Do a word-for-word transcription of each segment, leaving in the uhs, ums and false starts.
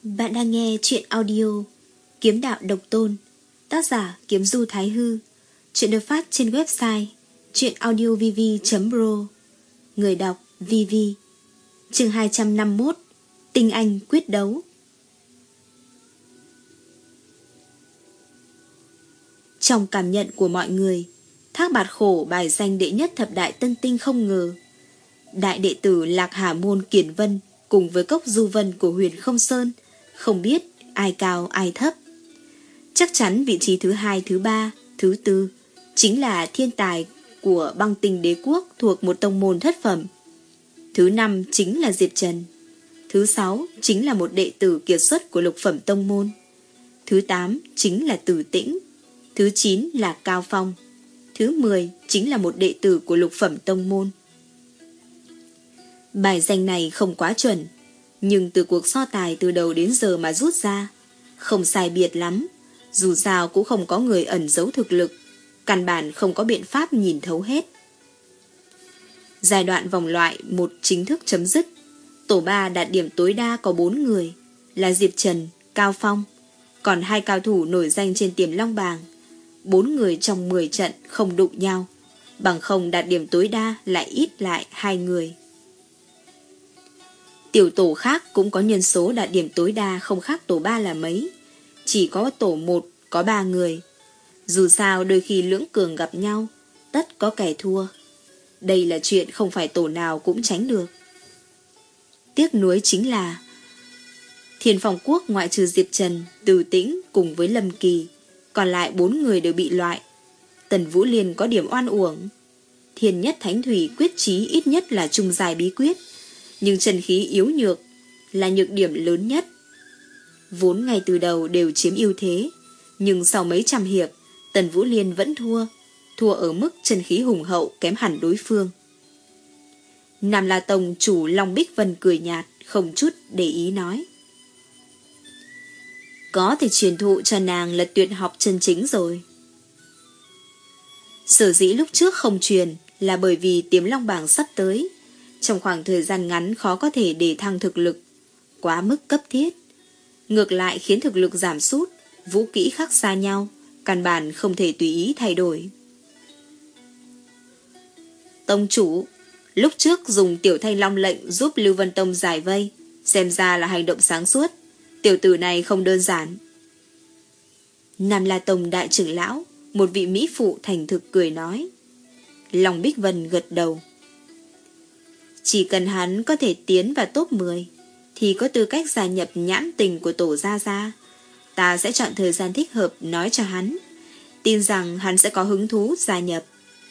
Bạn đang nghe chuyện audio Kiếm Đạo Độc Tôn, tác giả Kiếm Du Thái Hư. Chuyện được phát trên website chuyenaudiovv chấm pro. Người đọc Vivi. Chương hai trăm năm mươi mốt. Tinh Anh quyết đấu. Trong cảm nhận của mọi người, Thác Bạt Khổ bài danh đệ nhất thập đại tân tinh không ngờ. Đại đệ tử Lạc Hà Môn Kiển Vân cùng với Cốc Du Vân của Huyền Không Sơn không biết ai cao ai thấp. Chắc chắn vị trí thứ hai, thứ ba, thứ tư chính là thiên tài của Băng Tinh Đế Quốc thuộc một tông môn thất phẩm. Thứ năm chính là Diệp Trần. Thứ sáu chính là một đệ tử kiệt xuất của lục phẩm tông môn. Thứ tám chính là Tử Tĩnh. Thứ chín là Cao Phong. Thứ mười chính là một đệ tử của lục phẩm tông môn. Bài danh này không quá chuẩn, nhưng từ cuộc so tài từ đầu đến giờ mà rút ra, không sai biệt lắm. Dù sao cũng không có người ẩn giấu thực lực, căn bản không có biện pháp nhìn thấu hết. Giai đoạn vòng loại một chính thức chấm dứt. Tổ ba đạt điểm tối đa có bốn người, là Diệp Trần, Cao Phong, còn hai cao thủ nổi danh trên Tiềm Long bảng. Bốn người trong mười trận không đụng nhau, bằng không đạt điểm tối đa lại ít lại hai người. Tiểu tổ khác cũng có nhân số đạt điểm tối đa không khác tổ ba là mấy, chỉ có tổ một có ba người. Dù sao đôi khi lưỡng cường gặp nhau, tất có kẻ thua. Đây là chuyện không phải tổ nào cũng tránh được. Tiếc nuối chính là Thiên Phong Quốc ngoại trừ Diệp Trần, Từ Tĩnh cùng với Lâm Kỳ, còn lại bốn người đều bị loại. Tần Vũ Liên có điểm oan uổng. Thiên Nhất Thánh Thủy quyết chí ít nhất là trung dài bí quyết, nhưng chân khí yếu nhược là nhược điểm lớn nhất. Vốn ngay từ đầu đều chiếm ưu thế, nhưng sau mấy trăm hiệp, Tần Vũ Liên vẫn thua, thua ở mức chân khí hùng hậu kém hẳn đối phương. Nam La Tông chủ Long Bích Vân cười nhạt, không chút để ý nói: có thể truyền thụ cho nàng là tuyệt học chân chính rồi. Sở dĩ lúc trước không truyền là bởi vì Tiềm Long bảng sắp tới, trong khoảng thời gian ngắn khó có thể để thăng thực lực, quá mức cấp thiết. Ngược lại khiến thực lực giảm sút, vũ kỹ khác xa nhau, căn bản không thể tùy ý thay đổi. Tông chủ, lúc trước dùng Tiểu Thanh Long lệnh giúp Lưu Vân Tông giải vây, xem ra là hành động sáng suốt. Tiểu tử này không đơn giản. Nam La Tông đại trưởng lão, một vị mỹ phụ thành thực cười nói. Long Bích Vân gật đầu. Chỉ cần hắn có thể tiến vào top mười thì có tư cách gia nhập nhãn tình của tổ Gia Gia. Ta sẽ chọn thời gian thích hợp nói cho hắn, tin rằng hắn sẽ có hứng thú gia nhập.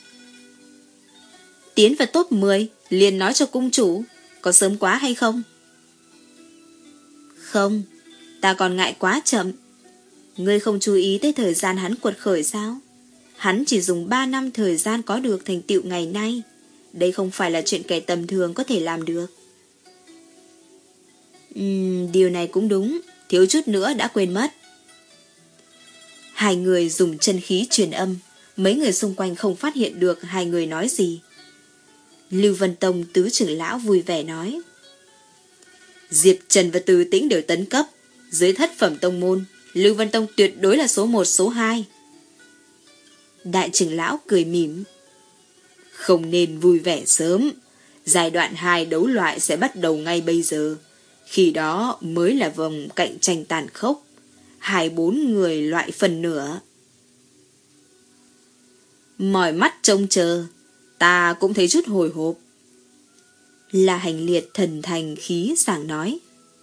Tiến vào top mười liền nói cho cung chủ, có sớm quá hay không? Không, ta còn ngại quá chậm. Ngươi không chú ý tới thời gian hắn quật khởi sao? Hắn chỉ dùng ba năm thời gian có được thành tựu ngày nay. Đây không phải là chuyện kẻ tầm thường có thể làm được. Uhm, điều này cũng đúng, thiếu chút nữa đã quên mất. Hai người dùng chân khí truyền âm, mấy người xung quanh không phát hiện được hai người nói gì. Lưu Vân Tông tứ trưởng lão vui vẻ nói: Diệp Trần và Từ Tĩnh đều tấn cấp, dưới thất phẩm tông môn, Lưu Vân Tông tuyệt đối là số một số hai. Đại trưởng lão cười mỉm: không nên vui vẻ sớm, giai đoạn hai đấu loại sẽ bắt đầu ngay bây giờ. Khi đó mới là vòng cạnh tranh tàn khốc, hai bốn người loại phần nửa. Mỏi mắt trông chờ, ta cũng thấy chút hồi hộp. La Hành Liệt thần thành khí sảng nói.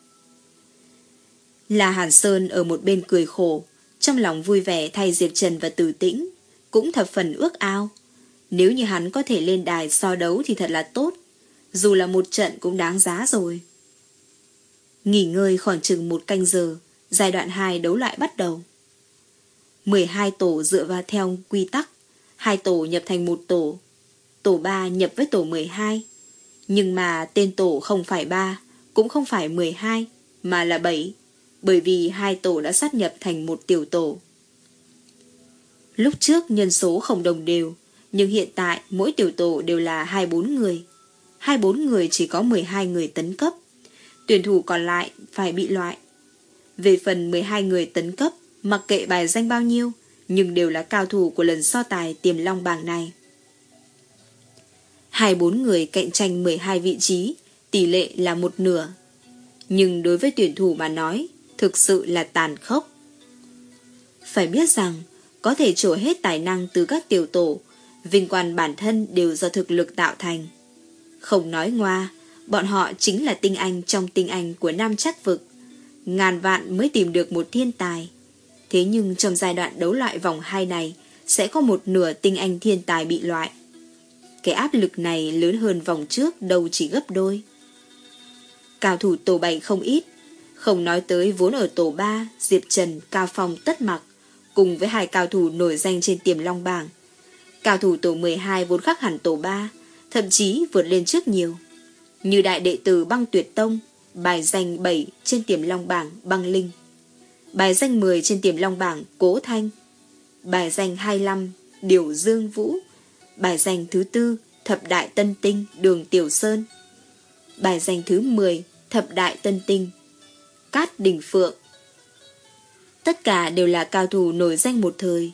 La Hàn Sơn ở một bên cười khổ, trong lòng vui vẻ thay Diệp Trần và Từ Tĩnh, cũng thập phần ước ao. Nếu như hắn có thể lên đài so đấu thì thật là tốt, dù là một trận cũng đáng giá rồi. Nghỉ ngơi khoảng chừng một canh giờ, giai đoạn hai đấu loại bắt đầu. mười hai tổ dựa vào theo quy tắc, hai tổ nhập thành một tổ, tổ ba nhập với tổ mười hai. Nhưng mà tên tổ không phải ba, cũng không phải mười hai, mà là bảy, bởi vì hai tổ đã sát nhập thành một tiểu tổ. Lúc trước nhân số không đồng đều, nhưng hiện tại mỗi tiểu tổ đều là hai bốn người. hai bốn người chỉ có mười hai người tấn cấp. Tuyển thủ còn lại phải bị loại. Về phần mười hai người tấn cấp, mặc kệ bài danh bao nhiêu, nhưng đều là cao thủ của lần so tài Tiềm Long bảng này. Hai bốn người cạnh tranh mười hai vị trí, tỷ lệ là một nửa. Nhưng đối với tuyển thủ mà nói, thực sự là tàn khốc. Phải biết rằng, có thể trổ hết tài năng từ các tiểu tổ, vinh quang bản thân đều do thực lực tạo thành. Không nói ngoa, bọn họ chính là tinh anh trong tinh anh của Nam Trắc Vực. Ngàn vạn mới tìm được một thiên tài. Thế nhưng trong giai đoạn đấu loại vòng hai này, sẽ có một nửa tinh anh thiên tài bị loại. Cái áp lực này lớn hơn vòng trước đâu chỉ gấp đôi. Cao thủ tổ bảy không ít, không nói tới vốn ở tổ ba, Diệp Trần, Cao Phong, Tất Mặc, cùng với hai cao thủ nổi danh trên Tiềm Long bảng. Cao thủ tổ mười hai vốn khác hẳn tổ ba, thậm chí vượt lên trước nhiều. Như đại đệ tử Băng Tuyệt Tông, bài danh bảy trên Tiềm Long bảng Băng Linh, bài danh mười trên Tiềm Long bảng Cố Thanh, bài danh hai mươi lăm Điểu Dương Vũ, bài danh thứ tư Thập Đại Tân Tinh Đường Tiểu Sơn, bài danh thứ mười Thập Đại Tân Tinh Cát Đình Phượng. Tất cả đều là cao thủ nổi danh một thời.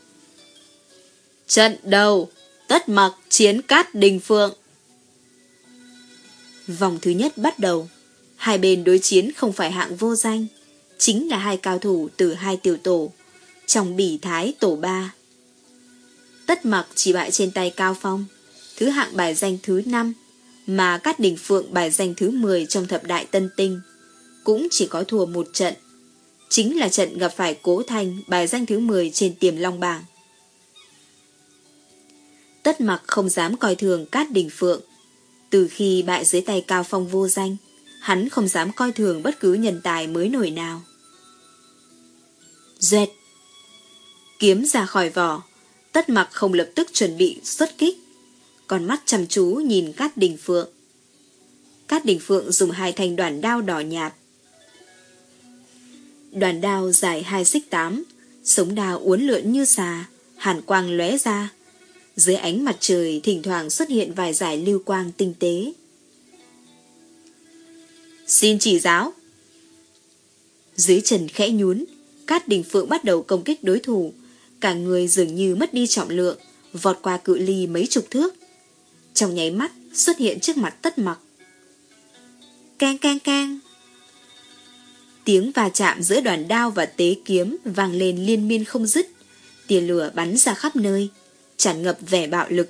Trận đầu, Tất Mặc chiến Cát Đình Phượng. Vòng thứ nhất bắt đầu. Hai bên đối chiến không phải hạng vô danh, chính là hai cao thủ từ hai tiểu tổ, trong bỉ thái tổ ba. Tất Mặc chỉ bại trên tay Cao Phong, thứ hạng bài danh thứ năm, mà Cát Đình Phượng bài danh thứ mười trong Thập Đại Tân Tinh, cũng chỉ có thua một trận. Chính là trận gặp phải Cố Thanh bài danh thứ mười trên Tiềm Long bảng. Tất Mặc không dám coi thường Cát Đình Phượng. Từ khi bại dưới tay Cao Phong vô danh, hắn không dám coi thường bất cứ nhân tài mới nổi nào. Duệt! Kiếm ra khỏi vỏ, Tất Mặc không lập tức chuẩn bị xuất kích, còn mắt chăm chú nhìn Cát Đình Phượng. Cát Đình Phượng dùng hai thanh đoản đao đỏ nhạt. Đoản đao dài hai xích tám, sống đao uốn lượn như xà, hàn quang lóe ra. Dưới ánh mặt trời thỉnh thoảng xuất hiện vài dải lưu quang tinh tế. Xin chỉ giáo. Dưới chân khẽ nhún, Cát Đình Phượng bắt đầu công kích đối thủ. Cả người dường như mất đi trọng lượng, vọt qua cự ly mấy chục thước. Trong nháy mắt xuất hiện trước mặt Tất Mặc. Keng keng keng. Tiếng va chạm giữa đoàn đao và tế kiếm vang lên liên miên không dứt. Tia lửa bắn ra khắp nơi, tràn ngập vẻ bạo lực.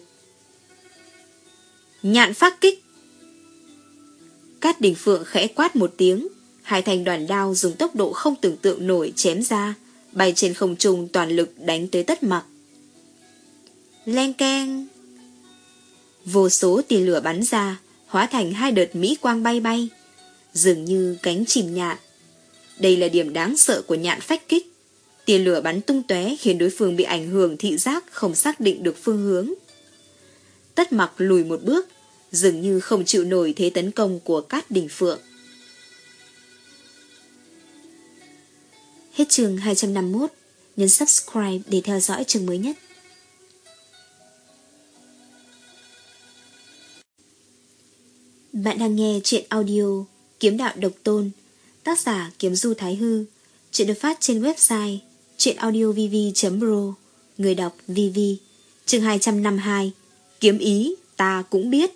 Nhạn phát kích. Cát Đình Phượng khẽ quát một tiếng, hai thanh đoàn đao dùng tốc độ không tưởng tượng nổi chém ra, bay trên không trung toàn lực đánh tới Tất Mặc. Leng keng. Vô số tia lửa bắn ra, hóa thành hai đợt mỹ quang bay bay, dường như cánh chim nhạn. Đây là điểm đáng sợ của nhạn phách kích. Tia lửa bắn tung tóe khiến đối phương bị ảnh hưởng thị giác, không xác định được phương hướng. Tất Mặc lùi một bước, dường như không chịu nổi thế tấn công của Cát Đình Phượng. Hết chương hai trăm năm mươi mốt, nhấn subscribe để theo dõi chương mới nhất. Bạn đang nghe truyện audio Kiếm Đạo Độc Tôn, tác giả Kiếm Du Thái Hư. Truyện được phát trên website truyệnaudiovv chấm pro, người đọc vê vê. Chương hai trăm năm mươi hai, kiếm ý ta cũng biết.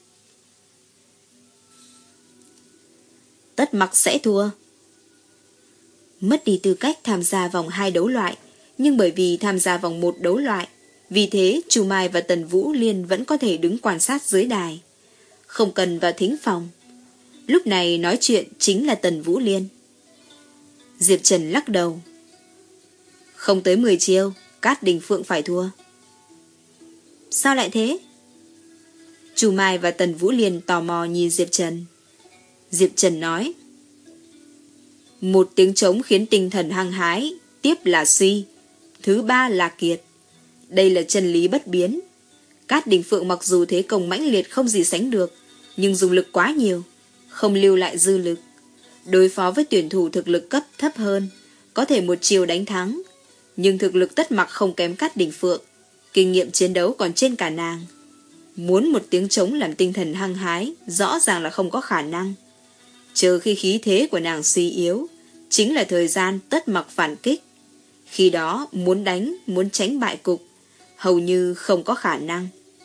Tất Mặc sẽ thua. Mất đi tư cách tham gia vòng hai đấu loại, nhưng bởi vì tham gia vòng một đấu loại, vì thế Chu Mai và Tần Vũ Liên vẫn có thể đứng quan sát dưới đài, không cần vào thính phòng. Lúc này nói chuyện chính là Tần Vũ Liên. Diệp Trần lắc đầu. Không tới mười chiêu, Cát Đình Phượng phải thua. Sao lại thế? Chu Mai và Tần Vũ Liên tò mò nhìn Diệp Trần. Diệp Trần nói. Một tiếng trống khiến tinh thần hăng hái, tiếp là suy, thứ ba là kiệt. Đây là chân lý bất biến. Cát Đình Phượng mặc dù thế công mãnh liệt không gì sánh được, nhưng dùng lực quá nhiều, không lưu lại dư lực. Đối phó với tuyển thủ thực lực cấp thấp hơn, có thể một chiều đánh thắng, nhưng thực lực Tất Mặc không kém Cát Đình Phượng, kinh nghiệm chiến đấu còn trên cả nàng. Muốn một tiếng trống làm tinh thần hăng hái, rõ ràng là không có khả năng. Chờ khi khí thế của nàng suy yếu, chính là thời gian Tất Mặc phản kích. Khi đó muốn đánh, muốn tránh bại cục, hầu như không có khả năng.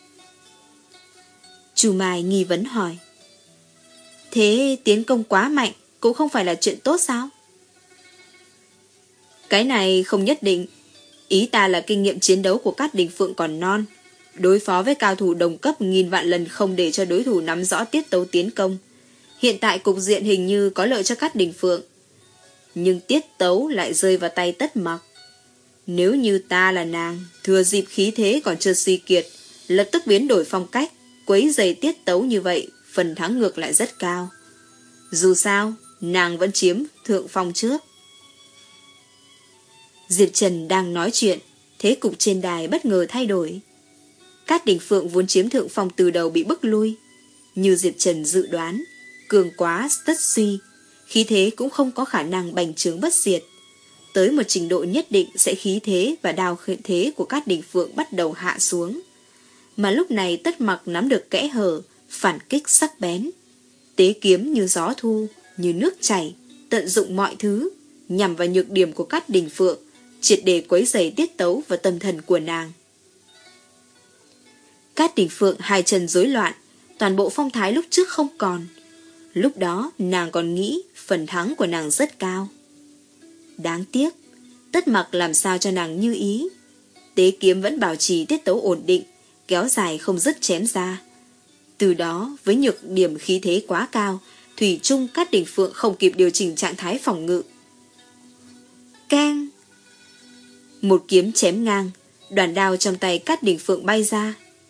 Chu Mai nghi vấn hỏi. Thế tiến công quá mạnh cũng không phải là chuyện tốt sao? Cái này không nhất định. Ý ta là kinh nghiệm chiến đấu của Cát Đình Phượng còn non. Đối phó với cao thủ đồng cấp nghìn vạn lần không để cho đối thủ nắm rõ tiết tấu tiến công. Hiện tại cục diện hình như có lợi cho Cát Đình Phượng. Nhưng tiết tấu lại rơi vào tay Tất Mặc. Nếu như ta là nàng, thừa dịp khí thế còn chưa suy kiệt, lập tức biến đổi phong cách, quấy rầy tiết tấu như vậy, phần thắng ngược lại rất cao. Dù sao, nàng vẫn chiếm thượng phong trước. Diệp Trần đang nói chuyện, thế cục trên đài bất ngờ thay đổi. Cát Đình Phượng vốn chiếm thượng phong từ đầu bị bức lui. Như Diệp Trần dự đoán, cường quá tất suy, khí thế cũng không có khả năng bành trướng bất diệt. Tới một trình độ nhất định sẽ khí thế và đao thế của Cát Đình Phượng bắt đầu hạ xuống. Mà lúc này Tất Mặc nắm được kẽ hở, phản kích sắc bén. Tế kiếm như gió thu, như nước chảy, tận dụng mọi thứ, nhằm vào nhược điểm của Cát Đình Phượng, triệt để quấy rầy tiết tấu và tâm thần của nàng. Cát Đình Phượng hai chân rối loạn, toàn bộ phong thái lúc trước không còn. Lúc đó nàng còn nghĩ phần thắng của nàng rất cao. Đáng tiếc, Tất Mặc làm sao cho nàng như ý. Tế kiếm vẫn bảo trì tiết tấu ổn định, kéo dài không dứt chém ra. Từ đó, với nhược điểm khí thế quá cao, thủy chung Cát Đình Phượng không kịp điều chỉnh trạng thái phòng ngự. Keng! Một kiếm chém ngang, đoàn đao trong tay Cát Đình Phượng bay ra.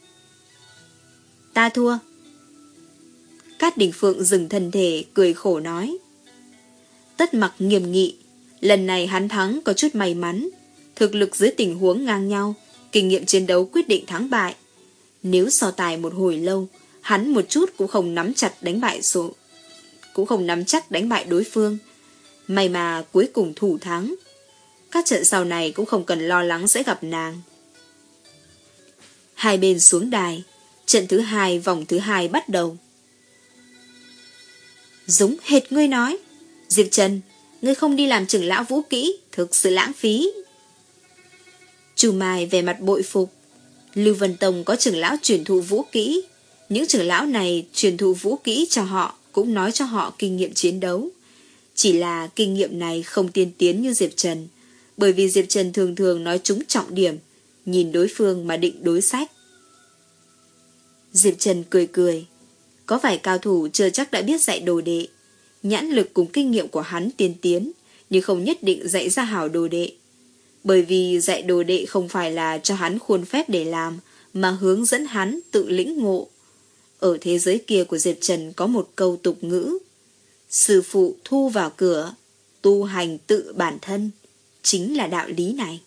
Ta thua. Cát Đình Phượng dừng thân thể, cười khổ nói. Tất Mặc nghiêm nghị, lần này hắn thắng có chút may mắn. Thực lực dưới tình huống ngang nhau, kinh nghiệm chiến đấu quyết định thắng bại. Nếu so tài một hồi lâu, hắn một chút cũng không nắm chặt đánh bại số, cũng không nắm chắc đánh bại đối phương. May mà cuối cùng thủ thắng. Các trận sau này cũng không cần lo lắng sẽ gặp nàng. Hai bên xuống đài, trận thứ hai vòng thứ hai bắt đầu. Giống hệt ngươi nói, Diệp Trần, ngươi không đi làm trưởng lão vũ kỹ, thực sự lãng phí. Chu Mai về mặt bội phục. Lưu Vân Tông có trưởng lão truyền thụ vũ kỹ. Những trưởng lão này truyền thụ vũ kỹ cho họ, cũng nói cho họ kinh nghiệm chiến đấu. Chỉ là kinh nghiệm này không tiên tiến như Diệp Trần, bởi vì Diệp Trần thường thường nói trúng trọng điểm, nhìn đối phương mà định đối sách. Diệp Trần cười cười. Có vài cao thủ chưa chắc đã biết dạy đồ đệ. Nhãn lực cùng kinh nghiệm của hắn tiên tiến, nhưng không nhất định dạy ra hảo đồ đệ. Bởi vì dạy đồ đệ không phải là cho hắn khuôn phép để làm, mà hướng dẫn hắn tự lĩnh ngộ. Ở thế giới kia của Diệp Trần có một câu tục ngữ: sư phụ thu vào cửa, tu hành tự bản thân. Chính là đạo lý này.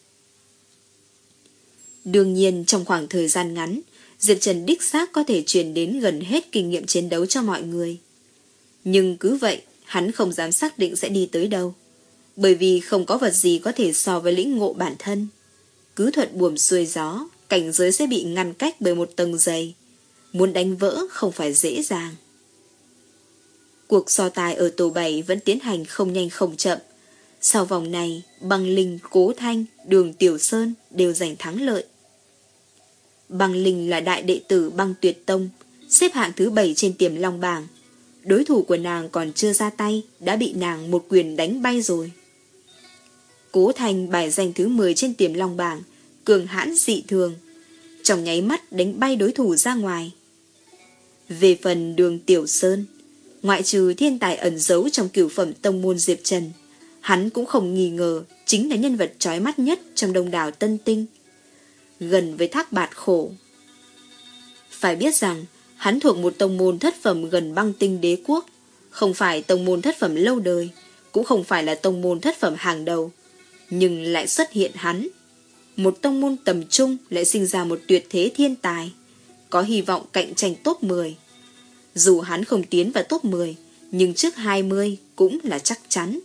Đương nhiên trong khoảng thời gian ngắn, Diệp Trần đích xác có thể truyền đến gần hết kinh nghiệm chiến đấu cho mọi người. Nhưng cứ vậy, hắn không dám xác định sẽ đi tới đâu. Bởi vì không có vật gì có thể so với lĩnh ngộ bản thân. Cứ thuận buồm xuôi gió, cảnh giới sẽ bị ngăn cách bởi một tầng dày. Muốn đánh vỡ không phải dễ dàng. Cuộc so tài ở tổ bảy vẫn tiến hành không nhanh không chậm. Sau vòng này, Băng Linh, Cố Thanh, Đường Tiểu Sơn đều giành thắng lợi. Băng Linh là đại đệ tử Băng Tuyệt Tông, xếp hạng thứ bảy trên Tiềm Long bảng. Đối thủ của nàng còn chưa ra tay, đã bị nàng một quyền đánh bay rồi. Cố Thanh bài danh thứ mười trên Tiềm Long bảng, cường hãn dị thường, trong nháy mắt đánh bay đối thủ ra ngoài. Về phần Đường Tiểu Sơn, ngoại trừ thiên tài ẩn giấu trong cửu phẩm tông môn Diệp Trần, hắn cũng không nghi ngờ chính là nhân vật chói mắt nhất trong đông đảo Tân Tinh, gần với Thác Bạt Khổ. Phải biết rằng hắn thuộc một tông môn thất phẩm gần Băng Tinh Đế quốc, không phải tông môn thất phẩm lâu đời, cũng không phải là tông môn thất phẩm hàng đầu, nhưng lại xuất hiện hắn. Một tông môn tầm trung lại sinh ra một tuyệt thế thiên tài, có hy vọng cạnh tranh top mười. Dù hắn không tiến vào top mười, nhưng trước hai mươi cũng là chắc chắn.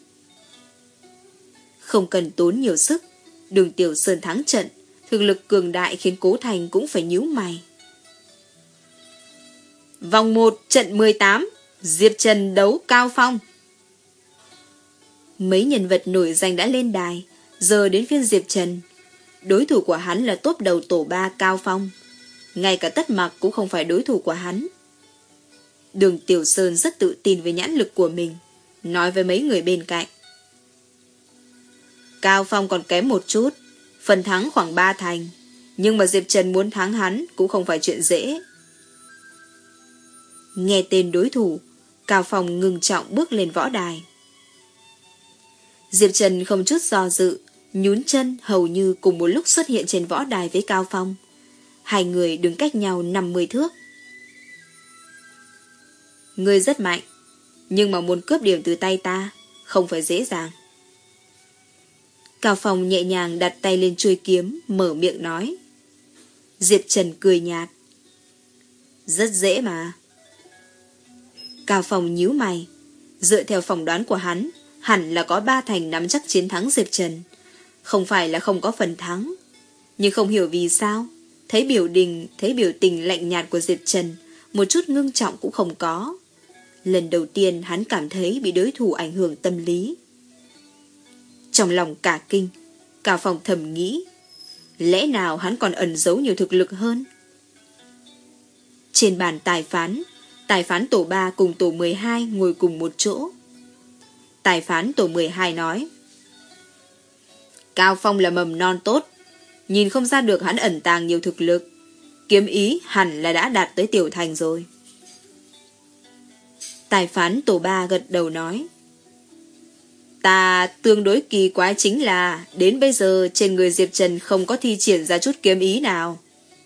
Không cần tốn nhiều sức, Đường Tiểu Sơn thắng trận, thực lực cường đại khiến Cố Thành cũng phải nhíu mày. Vòng một trận mười tám, Diệp Trần đấu Cao Phong. Mấy nhân vật nổi danh đã lên đài, giờ đến phiên Diệp Trần. Đối thủ của hắn là tốp đầu tổ ba Cao Phong. Ngay cả Tất Mặc cũng không phải đối thủ của hắn. Đường Tiểu Sơn rất tự tin về nhãn lực của mình, nói với mấy người bên cạnh. Cao Phong còn kém một chút, phần thắng khoảng ba thành, nhưng mà Diệp Trần muốn thắng hắn cũng không phải chuyện dễ. Nghe tên đối thủ, Cao Phong ngưng trọng bước lên võ đài. Diệp Trần không chút do dự, nhún chân hầu như cùng một lúc xuất hiện trên võ đài với Cao Phong. Hai người đứng cách nhau năm mươi thước. Ngươi rất mạnh, nhưng mà muốn cướp điểm từ tay ta không phải dễ dàng. Cao Phong nhẹ nhàng đặt tay lên chuôi kiếm, mở miệng nói. Diệp Trần cười nhạt. Rất dễ mà. Cao Phong nhíu mày. Dựa theo phỏng đoán của hắn, hẳn là có ba thành nắm chắc chiến thắng Diệp Trần. Không phải là không có phần thắng. Nhưng không hiểu vì sao, thấy biểu đình, thấy biểu tình lạnh nhạt của Diệp Trần, một chút ngưng trọng cũng không có. Lần đầu tiên hắn cảm thấy bị đối thủ ảnh hưởng tâm lý. Trong lòng cả kinh, Cao Phong thầm nghĩ, lẽ nào hắn còn ẩn giấu nhiều thực lực hơn? Trên bàn tài phán, tài phán tổ ba cùng tổ mười hai ngồi cùng một chỗ. Tài phán tổ mười hai nói, Cao Phong là mầm non tốt, nhìn không ra được hắn ẩn tàng nhiều thực lực. Kiếm ý hẳn là đã đạt tới tiểu thành rồi. Tài phán tổ ba gật đầu nói, ta tương đối kỳ quái chính là đến bây giờ trên người Diệp Trần không có thi triển ra chút kiếm ý nào.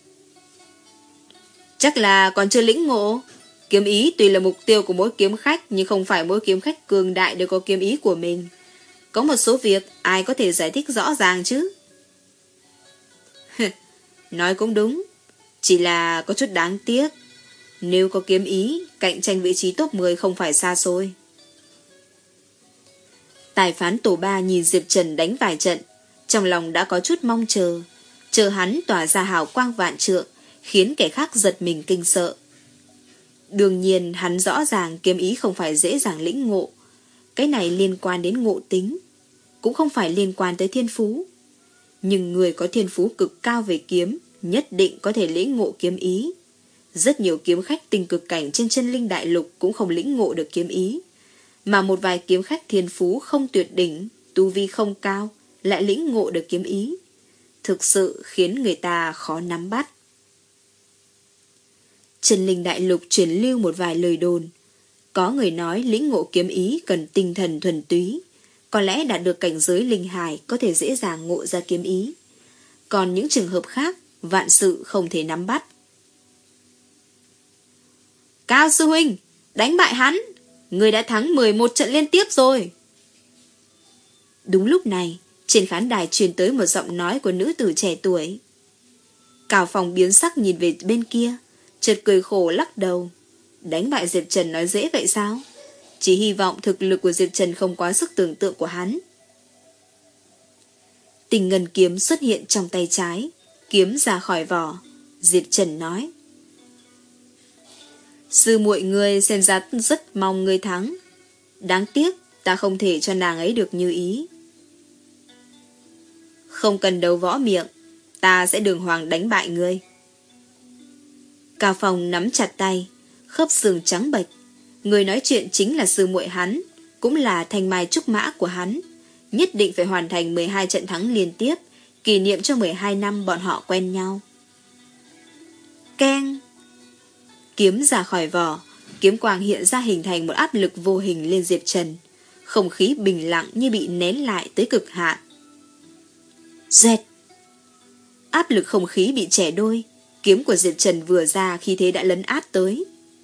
Chắc là còn chưa lĩnh ngộ. Kiếm ý tuy là mục tiêu của mỗi kiếm khách, nhưng không phải mỗi kiếm khách cường đại đều có kiếm ý của mình. Có một số việc ai có thể giải thích rõ ràng chứ? Nói cũng đúng, chỉ là có chút đáng tiếc. Nếu có kiếm ý, cạnh tranh vị trí top mười không phải xa xôi. Tài phán tổ ba nhìn Diệp Trần đánh vài trận, trong lòng đã có chút mong chờ, chờ hắn tỏa ra hào quang vạn trượng, khiến kẻ khác giật mình kinh sợ. Đương nhiên hắn rõ ràng kiếm ý không phải dễ dàng lĩnh ngộ. Cái này liên quan đến ngộ tính, cũng không phải liên quan tới thiên phú. Nhưng người có thiên phú cực cao về kiếm nhất định có thể lĩnh ngộ kiếm ý. Rất nhiều kiếm khách tinh cực cảnh trên chân linh đại lục cũng không lĩnh ngộ được kiếm ý. Mà một vài kiếm khách thiên phú không tuyệt đỉnh, tu vi không cao, lại lĩnh ngộ được kiếm ý. Thực sự khiến người ta khó nắm bắt. Chân linh đại lục truyền lưu một vài lời đồn. Có người nói lĩnh ngộ kiếm ý cần tinh thần thuần túy. Có lẽ đạt được cảnh giới linh hải có thể dễ dàng ngộ ra kiếm ý. Còn những trường hợp khác, vạn sự không thể nắm bắt. Cao sư huynh, đánh bại hắn. Người đã thắng mười một trận liên tiếp rồi. Đúng lúc này, trên khán đài truyền tới một giọng nói của nữ tử trẻ tuổi. Cao Phong biến sắc nhìn về bên kia, chợt cười khổ lắc đầu. Đánh bại Diệp Trần nói dễ vậy sao? Chỉ hy vọng thực lực của Diệp Trần không quá sức tưởng tượng của hắn. Tình ngân kiếm xuất hiện trong tay trái, kiếm ra khỏi vỏ. Diệp Trần nói, sư muội ngươi xem ra rất mong ngươi thắng. Đáng tiếc ta không thể cho nàng ấy được như ý. Không cần đấu võ miệng, ta sẽ đường hoàng đánh bại ngươi. Cao Phong nắm chặt tay, khớp xương trắng bệch. Người nói chuyện chính là sư muội hắn, cũng là thanh mai trúc mã của hắn. Nhất định phải hoàn thành mười hai trận thắng liên tiếp, kỷ niệm cho mười hai năm bọn họ quen nhau. Keng! Kiếm ra khỏi vỏ, kiếm quang hiện ra hình thành một áp lực vô hình lên Diệp Trần. Không khí bình lặng như bị nén lại tới cực hạn. Dẹt! Áp lực không khí bị chẻ đôi. Kiếm của Diệp Trần vừa ra khi thế đã lấn át tới.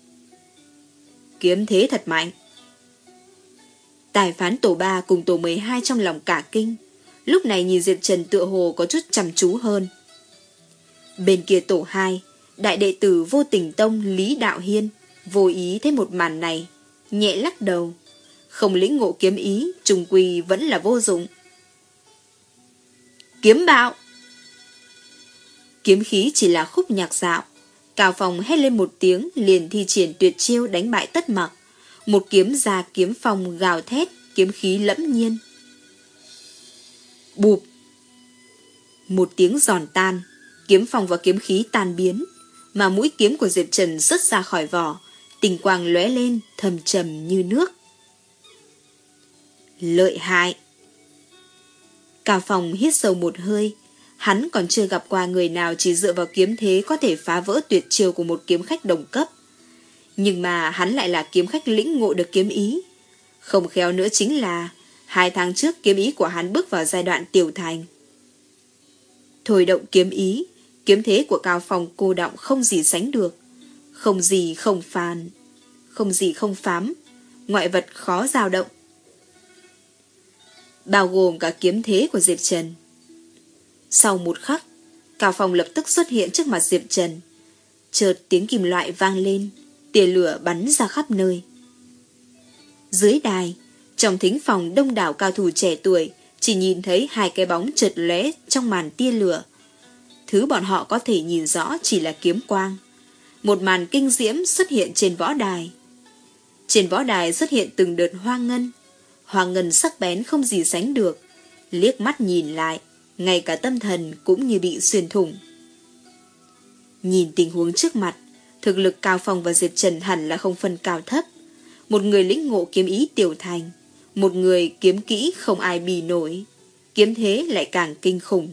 Kiếm thế thật mạnh. Tài phán tổ ba cùng tổ mười hai trong lòng cả kinh. Lúc này nhìn Diệp Trần tựa hồ có chút chăm chú hơn. Bên kia tổ hai, đại đệ tử Vô Tình Tông Lý Đạo Hiên vô ý thấy một màn này, nhẹ lắc đầu. Không lĩnh ngộ kiếm ý, trùng quy vẫn là vô dụng. Kiếm bạo! Kiếm khí chỉ là khúc nhạc dạo. Cao Phong hét lên một tiếng liền thi triển tuyệt chiêu đánh bại Tất Mặc. Một kiếm ra kiếm phong gào thét, kiếm khí lẫm nhiên. Bụp! Một tiếng giòn tan, kiếm phong và kiếm khí tan biến, mà mũi kiếm của Diệp Trần rớt ra khỏi vỏ, tình quang lóe lên, thầm trầm như nước. Lợi hại! Cao Phong hít sâu một hơi, hắn còn chưa gặp qua người nào chỉ dựa vào kiếm thế có thể phá vỡ tuyệt chiêu của một kiếm khách đồng cấp. Nhưng mà hắn lại là kiếm khách lĩnh ngộ được kiếm ý. Không khéo nữa chính là hai tháng trước kiếm ý của hắn bước vào giai đoạn tiểu thành. Thôi động kiếm ý, kiếm thế của Cao Phong cô đọng không gì sánh được. Không gì không phàn, không gì không phám, ngoại vật khó dao động. Bao gồm cả kiếm thế của Diệp Trần. Sau một khắc, Cao Phong lập tức xuất hiện trước mặt Diệp Trần. Chợt tiếng kim loại vang lên, tia lửa bắn ra khắp nơi. Dưới đài, trong thính phòng đông đảo cao thủ trẻ tuổi, chỉ nhìn thấy hai cái bóng chợt lóe trong màn tia lửa. Thứ bọn họ có thể nhìn rõ chỉ là kiếm quang. Một màn kinh diễm xuất hiện trên võ đài. Trên võ đài xuất hiện từng đợt hoa ngân. Hoa ngân sắc bén không gì sánh được. Liếc mắt nhìn lại, ngay cả tâm thần cũng như bị xuyên thủng. Nhìn tình huống trước mặt, thực lực Cao Phong và Diệp Trần hẳn là không phân cao thấp. Một người lĩnh ngộ kiếm ý tiểu thành, một người kiếm kỹ không ai bì nổi, kiếm thế lại càng kinh khủng.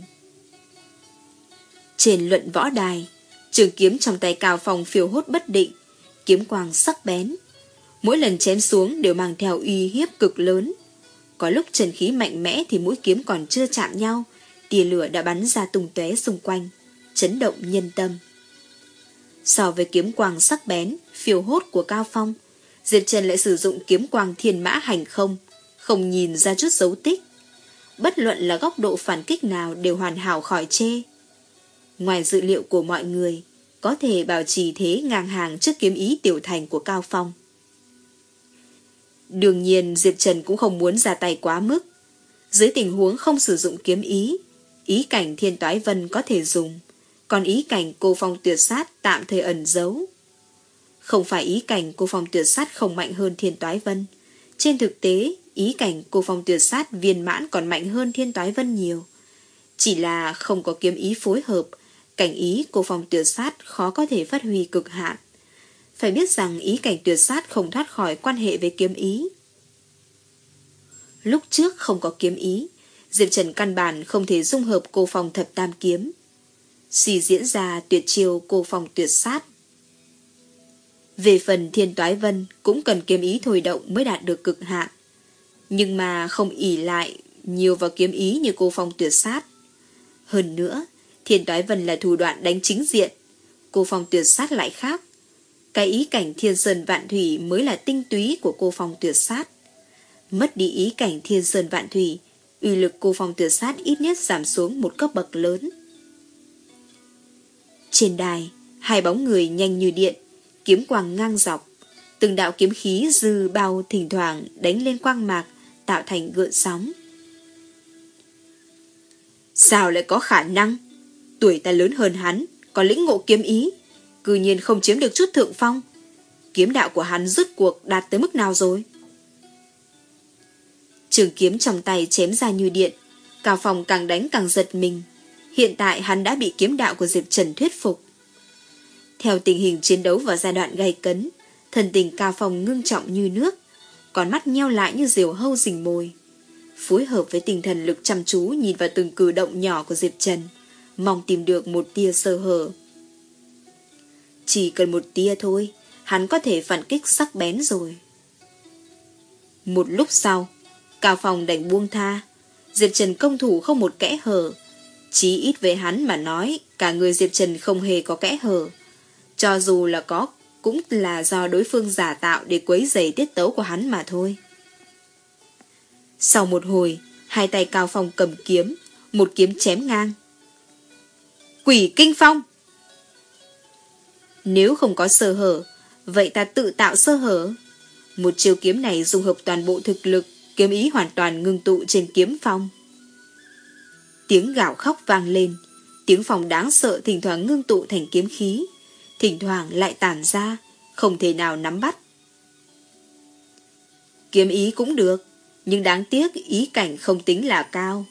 Trên luận võ đài, trường kiếm trong tay Cao Phong phiêu hốt bất định, kiếm quang sắc bén. Mỗi lần chém xuống đều mang theo uy hiếp cực lớn. Có lúc trần khí mạnh mẽ thì mũi kiếm còn chưa chạm nhau, tia lửa đã bắn ra tung tóe xung quanh, chấn động nhân tâm. So với kiếm quang sắc bén, phiêu hốt của Cao Phong, Diệp Trần lại sử dụng kiếm quang thiên mã hành không, không nhìn ra chút dấu tích. Bất luận là góc độ phản kích nào đều hoàn hảo khỏi chê. Ngoài dự liệu của mọi người, có thể bảo trì thế ngang hàng trước kiếm ý tiểu thành của Cao Phong. Đương nhiên Diệp Trần cũng không muốn ra tay quá mức. Dưới tình huống không sử dụng kiếm ý, ý cảnh Thiên Toái Vân có thể dùng, còn ý cảnh Cô Phong Tuyệt Sát tạm thời ẩn giấu. Không phải ý cảnh Cô Phong Tuyệt Sát không mạnh hơn Thiên Toái Vân. Trên thực tế, ý cảnh Cô Phong Tuyệt Sát viên mãn còn mạnh hơn Thiên Toái Vân nhiều. Chỉ là không có kiếm ý phối hợp, cảnh ý Cô Phong Tuyệt Sát khó có thể phát huy cực hạn. Phải biết rằng ý cảnh tuyệt sát không thoát khỏi quan hệ với kiếm ý. Lúc trước không có kiếm ý, Diệp Trần căn bản không thể dung hợp Cô Phong thập tam kiếm. Suy diễn ra tuyệt chiêu Cô Phong tuyệt sát. Về phần Thiên Toái Vân cũng cần kiếm ý thôi động mới đạt được cực hạn. Nhưng mà không ỷ lại nhiều vào kiếm ý như Cô Phong tuyệt sát. Hơn nữa, Thiên Toái Vân là thủ đoạn đánh chính diện, Cô Phong tuyệt sát lại khác. Cái ý cảnh Thiên Sơn Vạn Thủy mới là tinh túy của Cô Phong tuyệt sát. Mất đi ý cảnh Thiên Sơn Vạn Thủy, uy lực Cô Phong tuyệt sát ít nhất giảm xuống một cấp bậc lớn. Trên đài, hai bóng người nhanh như điện, kiếm quang ngang dọc, từng đạo kiếm khí dư bao thỉnh thoảng đánh lên quang mạc, tạo thành gợn sóng. Sao lại có khả năng? Tuổi ta lớn hơn hắn, có lĩnh ngộ kiếm ý, cư nhiên không chiếm được chút thượng phong. Kiếm đạo của hắn rốt cuộc đạt tới mức nào rồi? Trường kiếm trong tay chém ra như điện, Cao Phong càng đánh càng giật mình. Hiện tại hắn đã bị kiếm đạo của Diệp Trần thuyết phục. Theo tình hình chiến đấu vào giai đoạn gay cấn, thần tình Cao Phong ngưng trọng như nước, con mắt nheo lại như diều hâu rình mồi. Phối hợp với tinh thần lực chăm chú nhìn vào từng cử động nhỏ của Diệp Trần, mong tìm được một tia sơ hở. Chỉ cần một tia thôi, hắn có thể phản kích sắc bén rồi. Một lúc sau, Cao Phong đành buông tha. Diệp Trần công thủ không một kẽ hở. Chí ít về hắn mà nói, cả người Diệp Trần không hề có kẽ hở. Cho dù là có, cũng là do đối phương giả tạo để quấy rầy tiết tấu của hắn mà thôi. Sau một hồi, hai tay Cao Phong cầm kiếm, một kiếm chém ngang. Quỷ Kinh Phong! Nếu không có sơ hở, vậy ta tự tạo sơ hở. Một chiêu kiếm này dung hợp toàn bộ thực lực, kiếm ý hoàn toàn ngưng tụ trên kiếm phong. Tiếng gào khóc vang lên, tiếng phong đáng sợ thỉnh thoảng ngưng tụ thành kiếm khí, thỉnh thoảng lại tản ra, không thể nào nắm bắt. Kiếm ý cũng được, Nhưng đáng tiếc ý cảnh không tính là cao.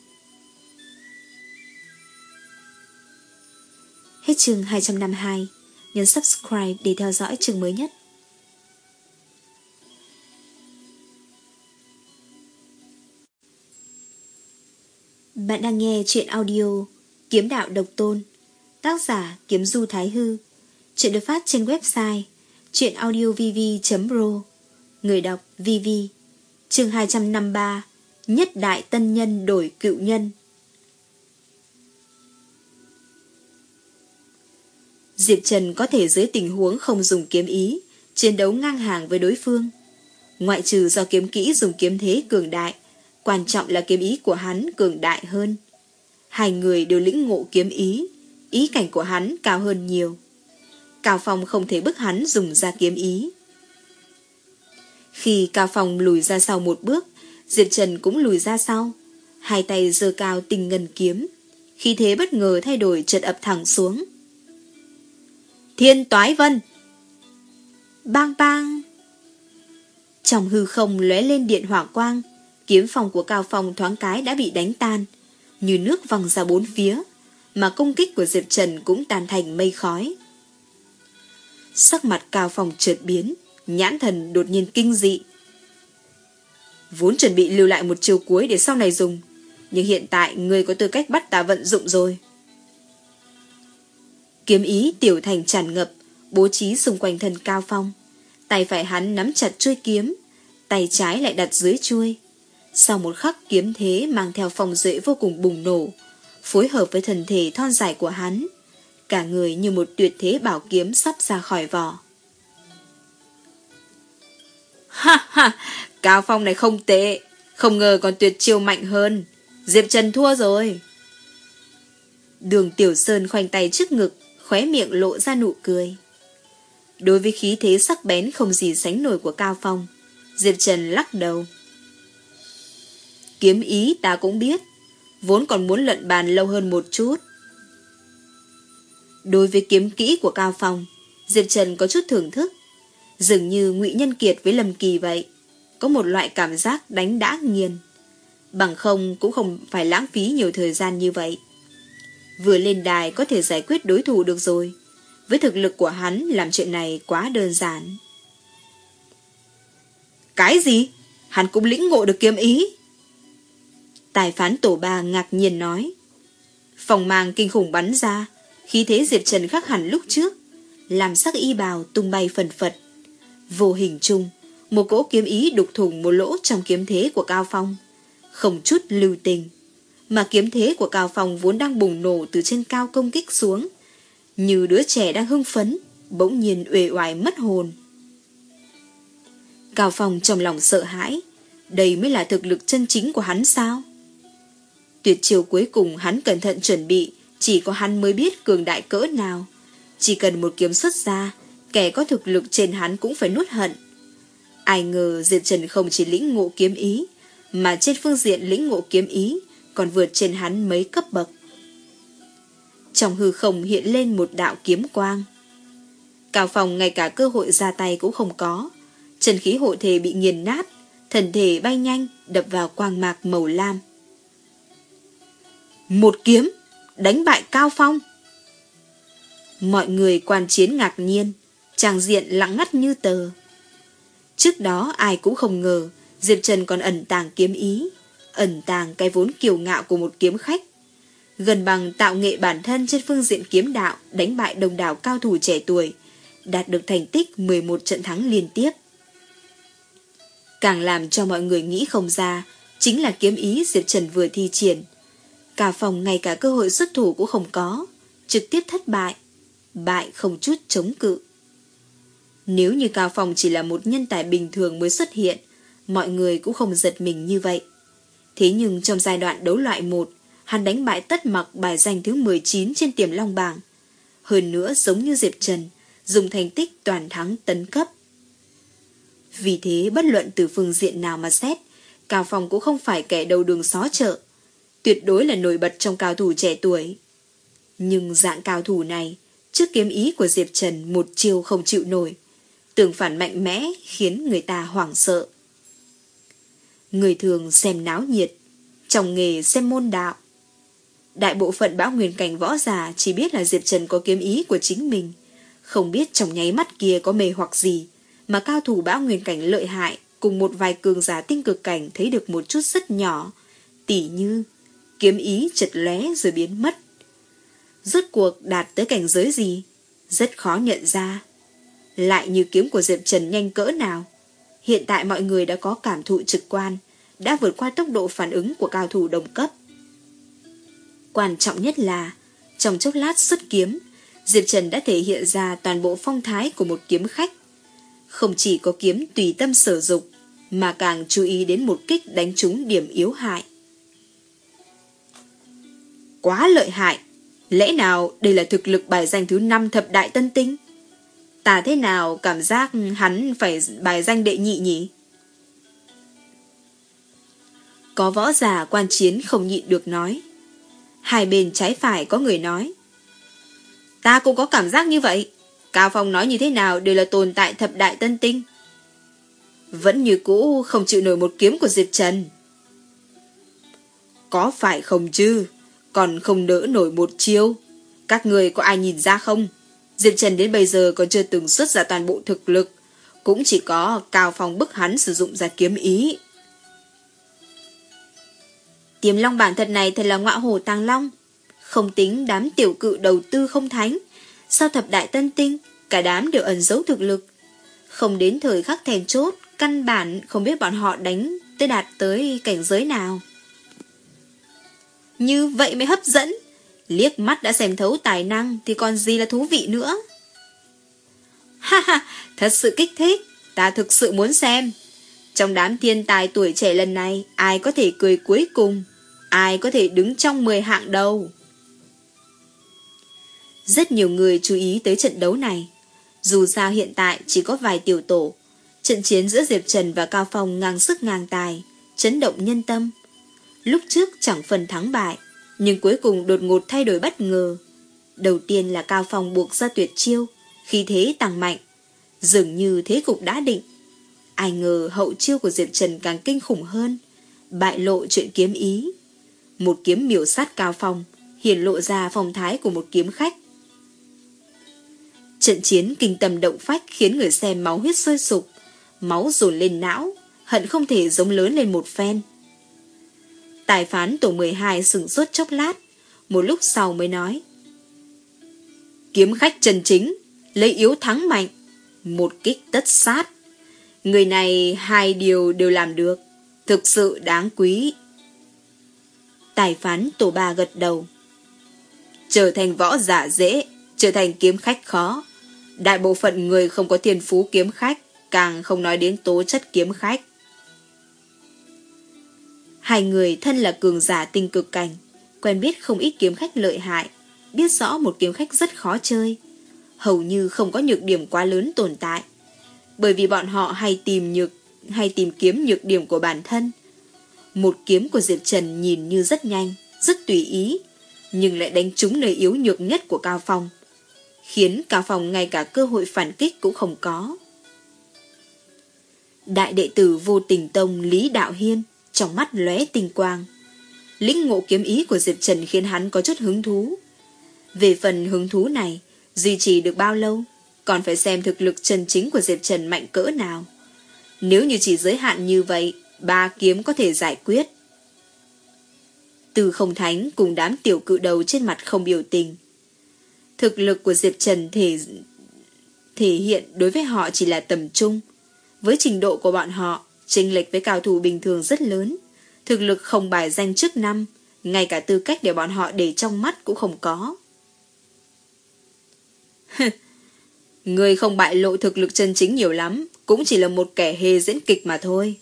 Hết chương hai trăm năm mươi hai. Nhấn subscribe để theo dõi chương mới nhất. Bạn đang nghe truyện audio Kiếm Đạo Độc Tôn, tác giả Kiếm Du Thái Hư. Truyện được phát trên website truyệnaudiovv chấm pro. Người đọc vê vê. Chương hai trăm năm mươi ba. Nhất đại tân nhân đổi cựu nhân. Diệp Trần có thể dưới tình huống không dùng kiếm ý chiến đấu ngang hàng với đối phương. Ngoại trừ do kiếm kỹ dùng kiếm thế cường đại, quan trọng là kiếm ý của hắn cường đại hơn. Hai người đều lĩnh ngộ kiếm ý, ý cảnh của hắn cao hơn nhiều. Cao Phong không thể bức hắn dùng ra kiếm ý. Khi Cao Phong lùi ra sau một bước, Diệp Trần cũng lùi ra sau. Hai tay giơ cao tinh ngân kiếm, khí thế bất ngờ thay đổi chợt ập thẳng xuống. Thiên Toái Vân! Bang bang! Trong hư không lóe lên điện hỏa quang, kiếm phong của Cao Phong thoáng cái đã bị đánh tan, như nước văng ra bốn phía, mà công kích của Diệp Trần cũng tan thành mây khói. Sắc mặt Cao Phong chợt biến, nhãn thần đột nhiên kinh dị. Vốn chuẩn bị lưu lại một chiêu cuối để sau này dùng, nhưng hiện tại ngươi có tư cách bắt ta vận dụng rồi. Kiếm ý tiểu thành tràn ngập, bố trí xung quanh thân Cao Phong. Tay phải hắn nắm chặt chuôi kiếm, tay trái lại đặt dưới chuôi. Sau một khắc kiếm thế mang theo phong duệ vô cùng bùng nổ, phối hợp với thân thể thon dài của hắn, cả người như một tuyệt thế bảo kiếm sắp ra khỏi vỏ. Ha ha, Cao Phong này không tệ, không ngờ còn tuyệt chiêu mạnh hơn. Diệp Trần thua rồi. Đường Tiểu Sơn khoanh tay trước ngực, khóe miệng lộ ra nụ cười. Đối với khí thế sắc bén không gì sánh nổi của Cao Phong, Diệp Trần lắc đầu. Kiếm ý ta cũng biết, vốn còn muốn luận bàn lâu hơn một chút. Đối với kiếm kỹ của Cao Phong, Diệp Trần có chút thưởng thức, dường như Ngụy Nhân Kiệt với Lâm Kỳ vậy, có một loại cảm giác đánh đã nghiền. Bằng không cũng không phải lãng phí nhiều thời gian như vậy. Vừa lên đài có thể giải quyết đối thủ được rồi. Với thực lực của hắn làm chuyện này quá đơn giản. Cái gì? Hắn cũng lĩnh ngộ được kiếm ý? Tài phán tổ ba ngạc nhiên nói. Phòng màng kinh khủng bắn ra, khí thế Diệp Trần khác hẳn lúc trước, làm sắc y bào tung bay phần phật. Vô hình chung, một cỗ kiếm ý đục thủng một lỗ trong kiếm thế của Cao Phong, không chút lưu tình. Mà kiếm thế của Cao Phong vốn đang bùng nổ từ trên cao công kích xuống, như đứa trẻ đang hưng phấn, bỗng nhiên uể oải mất hồn. Cao Phong trong lòng sợ hãi, đây mới là thực lực chân chính của hắn sao? Tuyệt chiêu cuối cùng hắn cẩn thận chuẩn bị, chỉ có hắn mới biết cường đại cỡ nào. Chỉ cần một kiếm xuất ra, kẻ có thực lực trên hắn cũng phải nuốt hận. Ai ngờ Diệp Trần không chỉ lĩnh ngộ kiếm ý, mà trên phương diện lĩnh ngộ kiếm ý còn vượt trên hắn mấy cấp bậc. Trong hư không hiện lên một đạo kiếm quang. Cao Phong ngay cả cơ hội ra tay cũng không có, chân khí hộ thể bị nghiền nát, thần thể bay nhanh đập vào quang mạc màu lam. Một kiếm đánh bại Cao Phong. Mọi người quan chiến ngạc nhiên, tràng diện lặng ngắt như tờ. Trước đó ai cũng không ngờ Diệp Trần còn ẩn tàng kiếm ý, ẩn tàng cái vốn kiêu ngạo của một kiếm khách, gần bằng tạo nghệ bản thân trên phương diện kiếm đạo, đánh bại đông đảo cao thủ trẻ tuổi, đạt được thành tích mười một trận thắng liên tiếp. Càng làm cho mọi người nghĩ không ra chính là kiếm ý Diệp Trần vừa thi triển, Cao Phong ngay cả cơ hội xuất thủ cũng không có, trực tiếp thất bại, bại không chút chống cự. Nếu như Cao Phong chỉ là một nhân tài bình thường mới xuất hiện, mọi người cũng không giật mình như vậy. Thế nhưng trong giai đoạn đấu loại một, hắn đánh bại Tất Mặc bài danh thứ mười chín trên Tiềm Long bảng. Hơn nữa giống như Diệp Trần, dùng thành tích toàn thắng tấn cấp. Vì thế bất luận từ phương diện nào mà xét, Cao Phong cũng không phải kẻ đầu đường xó chợ, tuyệt đối là nổi bật trong cao thủ trẻ tuổi. Nhưng dạng cao thủ này, trước kiếm ý của Diệp Trần một chiêu không chịu nổi, tương phản mạnh mẽ khiến người ta hoảng sợ. Người thường xem náo nhiệt, trong nghề xem môn đạo. Đại bộ phận Bão Nguyên Cảnh võ giả chỉ biết là Diệp Trần có kiếm ý của chính mình, không biết trong nháy mắt kia có mê hoặc gì mà cao thủ Bão Nguyên Cảnh lợi hại cùng một vài cường giả tinh cực cảnh thấy được một chút rất nhỏ, tỉ như kiếm ý chật lóe rồi biến mất. Rốt cuộc đạt tới cảnh giới gì, rất khó nhận ra. Lại như kiếm của Diệp Trần nhanh cỡ nào, hiện tại mọi người đã có cảm thụ trực quan, đã vượt qua tốc độ phản ứng của cao thủ đồng cấp. Quan trọng nhất là, trong chốc lát xuất kiếm, Diệp Trần đã thể hiện ra toàn bộ phong thái của một kiếm khách. Không chỉ có kiếm tùy tâm sử dụng, mà càng chú ý đến một kích đánh trúng điểm yếu hại. Quá lợi hại! Lẽ nào đây là thực lực bài danh thứ năm thập đại tân tinh? Ta thế nào cảm giác hắn phải bài danh đệ nhị nhỉ? Có võ giả quan chiến không nhịn được nói. Hai bên trái phải có người nói. Ta cũng có cảm giác như vậy. Cao Phong nói như thế nào đều là tồn tại thập đại tân tinh. Vẫn như cũ không chịu nổi một kiếm của Diệp Trần. Có phải không chứ? Còn không đỡ nổi một chiêu. Các người có ai nhìn ra không? Diệp Trần đến bây giờ còn chưa từng xuất ra toàn bộ thực lực. Cũng chỉ có Cao Phong bức hắn sử dụng ra kiếm ý. Tiềm long bản thật này thật là ngọa hổ tàng long. Không tính đám tiểu cự đầu tư không thánh. Sau thập đại tân tinh, cả đám đều ẩn giấu thực lực. Không đến thời khắc then chốt, căn bản không biết bọn họ đánh tới đạt tới cảnh giới nào. Như vậy mới hấp dẫn. Liếc mắt đã xem thấu tài năng thì còn gì là thú vị nữa. Ha ha, thật sự kích thích. Ta thực sự muốn xem. Trong đám thiên tài tuổi trẻ lần này, ai có thể cười cuối cùng, ai có thể đứng trong mười hạng đầu. Rất nhiều người chú ý tới trận đấu này. Dù sao hiện tại chỉ có vài tiểu tổ. Trận chiến giữa Diệp Trần và Cao Phong ngang sức ngang tài, chấn động nhân tâm. Lúc trước chẳng phần thắng bại, nhưng cuối cùng đột ngột thay đổi bất ngờ. Đầu tiên là Cao Phong buộc ra tuyệt chiêu, khí thế tăng mạnh, dường như thế cục đã định. Ai ngờ hậu chiêu của Diệp Trần càng kinh khủng hơn, bại lộ chuyện kiếm ý. Một kiếm miểu sát Cao Phong, hiển lộ ra phong thái của một kiếm khách. Trận chiến kinh tâm động phách khiến người xem máu huyết sôi sục, máu dồn lên não, hận không thể giống lớn lên một phen. Tài phán tổ mười hai sửng sốt chốc lát, một lúc sau mới nói. Kiếm khách chân chính, lấy yếu thắng mạnh, một kích tất sát. Người này hai điều đều làm được, thực sự đáng quý. Tài phán tổ ba gật đầu. Trở thành võ giả dễ, trở thành kiếm khách khó. Đại bộ phận người không có thiên phú kiếm khách, càng không nói đến tố chất kiếm khách. Hai người thân là cường giả tinh cực cảnh, quen biết không ít kiếm khách lợi hại, biết rõ một kiếm khách rất khó chơi, hầu như không có nhược điểm quá lớn tồn tại, bởi vì bọn họ hay tìm nhược hay tìm kiếm nhược điểm của bản thân. Một kiếm của Diệp Trần nhìn như rất nhanh, rất tùy ý, nhưng lại đánh trúng nơi yếu nhược nhất của Cao Phong, khiến Cao Phong ngay cả cơ hội phản kích cũng không có. Đại đệ tử Vô Tình Tông Lý Đạo Hiên trong mắt lóe tinh quang. Lĩnh ngộ kiếm ý của Diệp Trần khiến hắn có chút hứng thú. Về phần hứng thú này, duy trì được bao lâu, còn phải xem thực lực chân chính của Diệp Trần mạnh cỡ nào. Nếu như chỉ giới hạn như vậy, ba kiếm có thể giải quyết. Từ Không Thánh cùng đám tiểu cự đầu trên mặt không biểu tình. Thực lực của Diệp Trần thể, thể hiện đối với họ chỉ là tầm trung. Với trình độ của bọn họ, chênh lệch với cao thủ bình thường rất lớn. Thực lực không bài danh trước năm, ngay cả tư cách để bọn họ để trong mắt cũng không có. Người không bại lộ thực lực chân chính nhiều lắm, cũng chỉ là một kẻ hề diễn kịch mà thôi.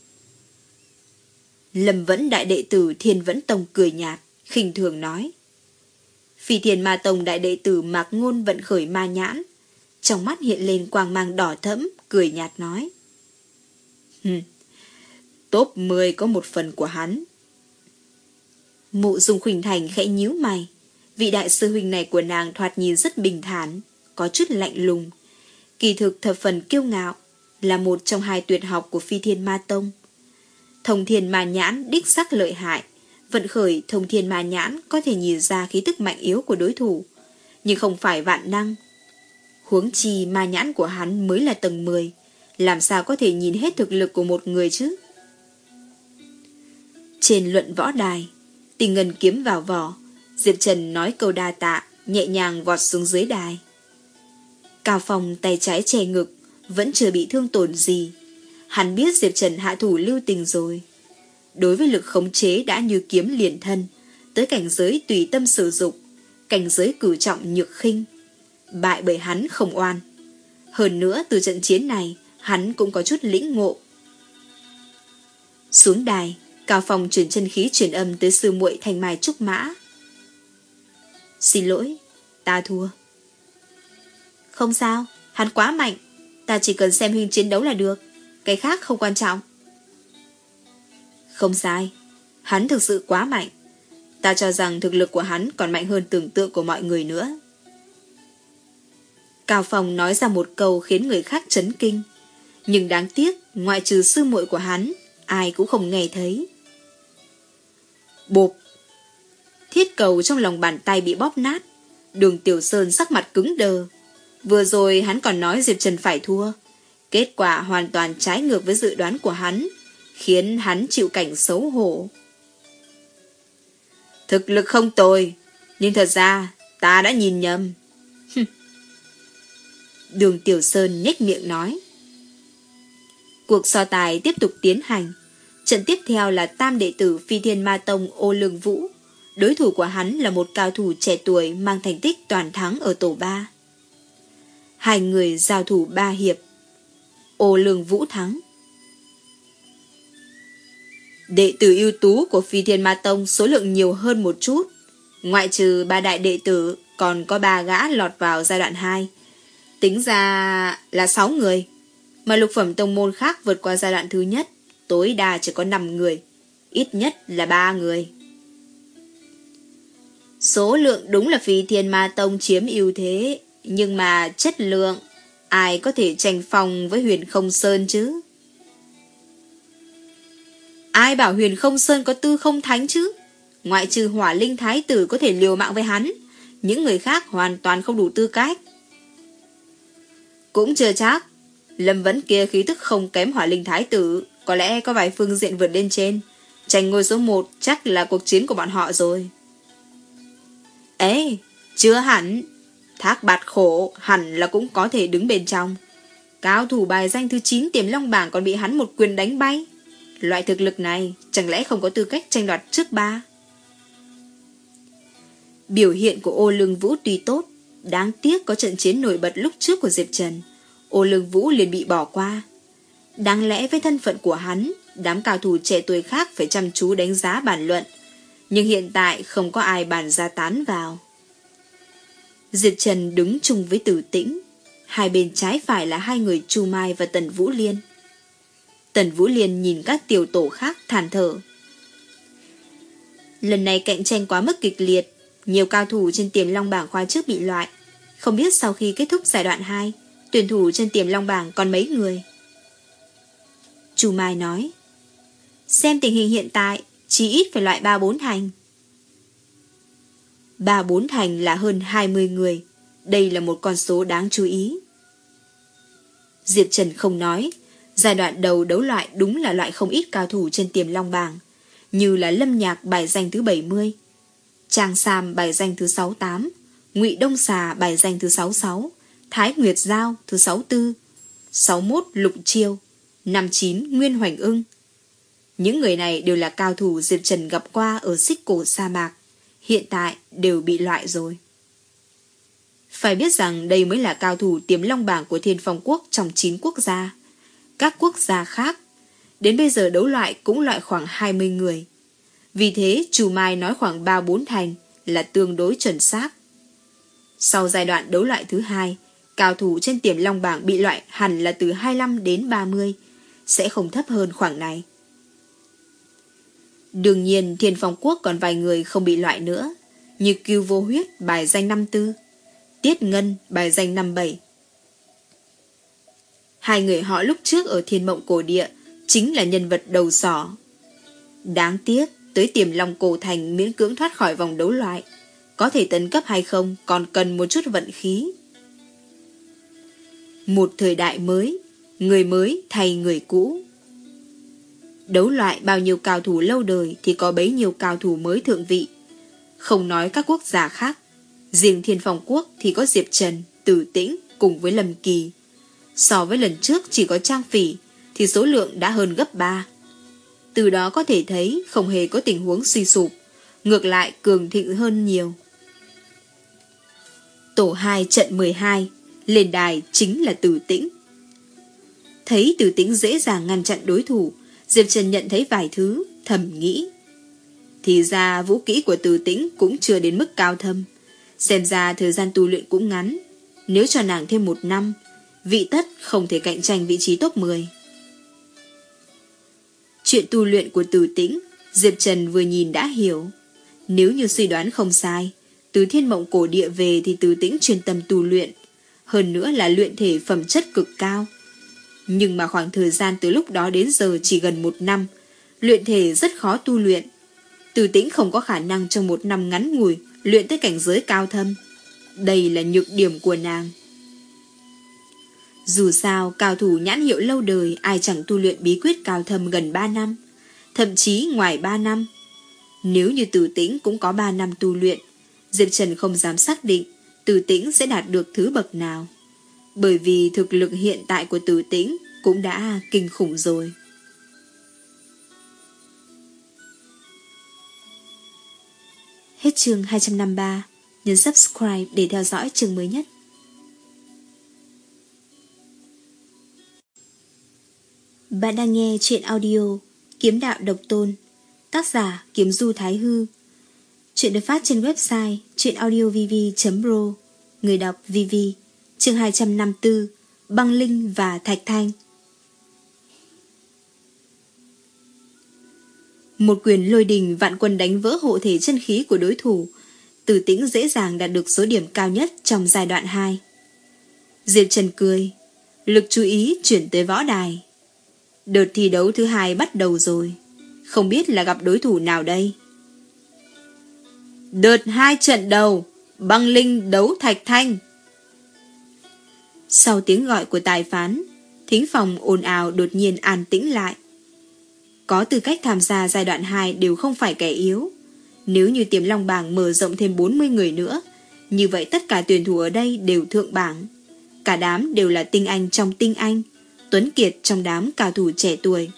Lâm Vẫn đại đệ tử Thiên Vẫn Tông cười nhạt, khinh thường nói. Phi Thiên Ma Tông đại đệ tử Mạc Ngôn vận khởi ma nhãn, trong mắt hiện lên quang mang đỏ thẫm, cười nhạt nói. Hừm, top mười có một phần của hắn. Mộ Dung Khuynh Thành khẽ nhíu mày. Vị đại sư huynh này của nàng thoạt nhìn rất bình thản, có chút lạnh lùng, kỳ thực thập phần kiêu ngạo, là một trong hai tuyệt học của Phi Thiên Ma Tông. Thông thiên ma nhãn đích xác lợi hại. Vận khởi thông thiên ma nhãn có thể nhìn ra khí tức mạnh yếu của đối thủ, nhưng không phải vạn năng. Huống chi ma nhãn của hắn mới là tầng mười, làm sao có thể nhìn hết thực lực của một người chứ? Trên luận võ đài, Tình Ngân kiếm vào vỏ, Diệp Trần nói câu đa tạ, nhẹ nhàng vọt xuống dưới đài. Cao Phong tay trái che ngực, vẫn chưa bị thương tổn gì. Hắn biết Diệp Trần hạ thủ lưu tình rồi. Đối với lực khống chế đã như kiếm liền thân, tới cảnh giới tùy tâm sử dụng, cảnh giới cử trọng nhược khinh. Bại bởi hắn không oan. Hơn nữa từ trận chiến này, hắn cũng có chút lĩnh ngộ. Xuống đài, Cao Phong chuyển chân khí truyền âm tới sư muội Thanh Mai Trúc Mã. Xin lỗi, ta thua. Không sao, hắn quá mạnh, ta chỉ cần xem huynh chiến đấu là được, cái khác không quan trọng. Không sai, hắn thực sự quá mạnh. Ta cho rằng thực lực của hắn còn mạnh hơn tưởng tượng của mọi người nữa. Cao Phong nói ra một câu khiến người khác chấn kinh, nhưng đáng tiếc ngoại trừ sư muội của hắn, ai cũng không nghe thấy. Bộp! Thiết cầu trong lòng bàn tay bị bóp nát. Đường Tiểu Sơn sắc mặt cứng đờ. Vừa rồi hắn còn nói Diệp Trần phải thua, kết quả hoàn toàn trái ngược với dự đoán của hắn, khiến hắn chịu cảnh xấu hổ. Thực lực không tồi, nhưng thật ra ta đã nhìn nhầm. Đường Tiểu Sơn nhếch miệng nói. Cuộc so tài tiếp tục tiến hành. Trận tiếp theo là tam đệ tử Phi Thiên Ma Tông Ô Lương Vũ. Đối thủ của hắn là một cao thủ trẻ tuổi mang thành tích toàn thắng ở tổ ba. Hai người giao thủ ba hiệp. Ô Lương Vũ thắng. Đệ tử ưu tú của Phi Thiên Ma Tông số lượng nhiều hơn một chút. Ngoại trừ ba đại đệ tử, còn có ba gã lọt vào giai đoạn hai. Tính ra là sáu người. Mà lục phẩm tông môn khác vượt qua giai đoạn thứ nhất, tối đa chỉ có năm người. Ít nhất là ba người. Số lượng đúng là Phi Thiên Ma Tông chiếm ưu thế, nhưng mà chất lượng, ai có thể tranh phong với Huyền Không Sơn chứ? Ai bảo Huyền Không Sơn có tư không thánh chứ? Ngoại trừ Hỏa Linh Thái Tử có thể liều mạng với hắn, những người khác hoàn toàn không đủ tư cách. Cũng chưa chắc. Lâm Vấn kia khí tức không kém Hỏa Linh Thái Tử, có lẽ có vài phương diện vượt lên trên. Tranh ngôi số một chắc là cuộc chiến của bọn họ rồi. Ê, chưa hẳn. Thác Bạt Khổ hẳn là cũng có thể đứng bên trong. Cao thủ bài danh thứ chín Tiềm Long bảng còn bị hắn một quyền đánh bay. Loại thực lực này chẳng lẽ không có tư cách tranh đoạt trước ba? Biểu hiện của Ô Lương Vũ tuy tốt, đáng tiếc có trận chiến nổi bật lúc trước của Diệp Trần, Ô Lương Vũ liền bị bỏ qua. Đáng lẽ với thân phận của hắn, đám cao thủ trẻ tuổi khác phải chăm chú đánh giá bàn luận, nhưng hiện tại không có ai bàn ra tán vào. Diệp Trần đứng chung với Tử Tĩnh, hai bên trái phải là hai người Chu Mai và Tần Vũ Liên. Tần Vũ Liên nhìn các tiểu tổ khác than thở. Lần này cạnh tranh quá mức kịch liệt, nhiều cao thủ trên Tiềm Long bảng khóa trước bị loại. Không biết sau khi kết thúc giai đoạn hai, tuyển thủ trên Tiềm Long bảng còn mấy người? Chu Mai nói, xem tình hình hiện tại, chỉ ít phải loại ba bốn thành. ba bốn thành là hơn hai mươi người. Đây là một con số đáng chú ý. Diệp Trần không nói. Giai đoạn đầu đấu loại đúng là loại không ít cao thủ trên Tiềm Long bảng, như là Lâm Nhạc bài danh thứ bảy mươi, Trang Sam bài danh thứ sáu mươi tám, Ngụy Đông Xà bài danh thứ sáu mươi sáu, Thái Nguyệt Giao thứ sáu mươi tư, sáu mươi mốt Lục Chiêu, năm mươi chín Nguyên Hoành Ưng. Những người này đều là cao thủ Diệp Trần gặp qua ở Xích Cổ sa mạc, hiện tại đều bị loại rồi. Phải biết rằng đây mới là cao thủ Tiềm Long bảng của Thiên Phong Quốc trong chín quốc gia. Các quốc gia khác đến bây giờ đấu loại cũng loại khoảng hai mươi người. Vì thế Chu Mai nói khoảng ba bốn thành là tương đối chuẩn xác. Sau giai đoạn đấu loại thứ hai, cao thủ trên Tiềm Long bảng bị loại hẳn là từ hai mươi lăm đến ba mươi, sẽ không thấp hơn khoảng này. Đương nhiên Thiên Phong Quốc còn vài người không bị loại nữa, như Cưu Vô Huyết bài danh năm mươi tư, Tiết Ngân bài danh năm mươi bảy. Hai người họ lúc trước ở Thiên Mộng Cổ Địa chính là nhân vật đầu sỏ. Đáng tiếc, tới Tiềm Long Cổ Thành miễn cưỡng thoát khỏi vòng đấu loại. Có thể tấn cấp hay không còn cần một chút vận khí. Một thời đại mới, người mới thay người cũ. Đấu loại bao nhiêu cao thủ lâu đời thì có bấy nhiêu cao thủ mới thượng vị. Không nói các quốc gia khác, riêng Thiên Phong Quốc thì có Diệp Trần, Tử Tĩnh cùng với Lâm Kỳ. So với lần trước chỉ có Trang Phỉ thì số lượng đã hơn gấp ba. Từ đó có thể thấy không hề có tình huống suy sụp, ngược lại cường thịnh hơn nhiều. Tổ hai trận mười hai, lên đài chính là Tử Tĩnh. Thấy Tử Tĩnh dễ dàng ngăn chặn đối thủ, Diệp Trần nhận thấy vài thứ, thầm nghĩ. Thì ra vũ kỹ của Tử Tĩnh cũng chưa đến mức cao thâm. Xem ra thời gian tu luyện cũng ngắn. Nếu cho nàng thêm một năm, vị tất không thể cạnh tranh vị trí top mười. Chuyện tu luyện của Tử Tĩnh, Diệp Trần vừa nhìn đã hiểu. Nếu như suy đoán không sai, từ Thiên Mộng Cổ Địa về thì Tử Tĩnh chuyên tâm tu luyện. Hơn nữa là luyện thể phẩm chất cực cao. Nhưng mà khoảng thời gian từ lúc đó đến giờ chỉ gần một năm, luyện thể rất khó tu luyện. Tử Tĩnh không có khả năng trong một năm ngắn ngủi luyện tới cảnh giới cao thâm. Đây là nhược điểm của nàng. Dù sao, cao thủ nhãn hiệu lâu đời ai chẳng tu luyện bí quyết cao thâm gần ba năm, thậm chí ngoài ba năm. Nếu như Tử Tĩnh cũng có ba năm tu luyện, Diệp Trần không dám xác định Tử Tĩnh sẽ đạt được thứ bậc nào. Bởi vì thực lực hiện tại của Tử Tĩnh cũng đã kinh khủng rồi. Hết chương hai trăm năm mươi ba. Nhấn subscribe để theo dõi chương mới nhất. Bạn đang nghe chuyện audio Kiếm Đạo Độc Tôn, tác giả Kiếm Du Thái Hư. Chuyện được phát trên website chuyenaudiovv chấm pro. Người đọc vê vê. Chương hai trăm năm mươi tư. Băng Linh và Thạch Thanh. Một quyền lôi đình vạn quân đánh vỡ hộ thể chân khí của đối thủ. Tử Tĩnh dễ dàng đạt được số điểm cao nhất trong giai đoạn hai. Diệp Trần cười, lực chú ý chuyển tới võ đài. Đợt thi đấu thứ hai bắt đầu rồi, không biết là gặp đối thủ nào đây. Đợt hai trận đầu, Băng Linh đấu Thạch Thanh. Sau tiếng gọi của tài phán, thính phòng ồn ào đột nhiên an tĩnh lại. Có tư cách tham gia giai đoạn hai đều không phải kẻ yếu. Nếu như Tiềm Long bảng mở rộng thêm bốn mươi người nữa, như vậy tất cả tuyển thủ ở đây đều thượng bảng. Cả đám đều là tinh anh trong tinh anh, tuấn kiệt trong đám cao thủ trẻ tuổi.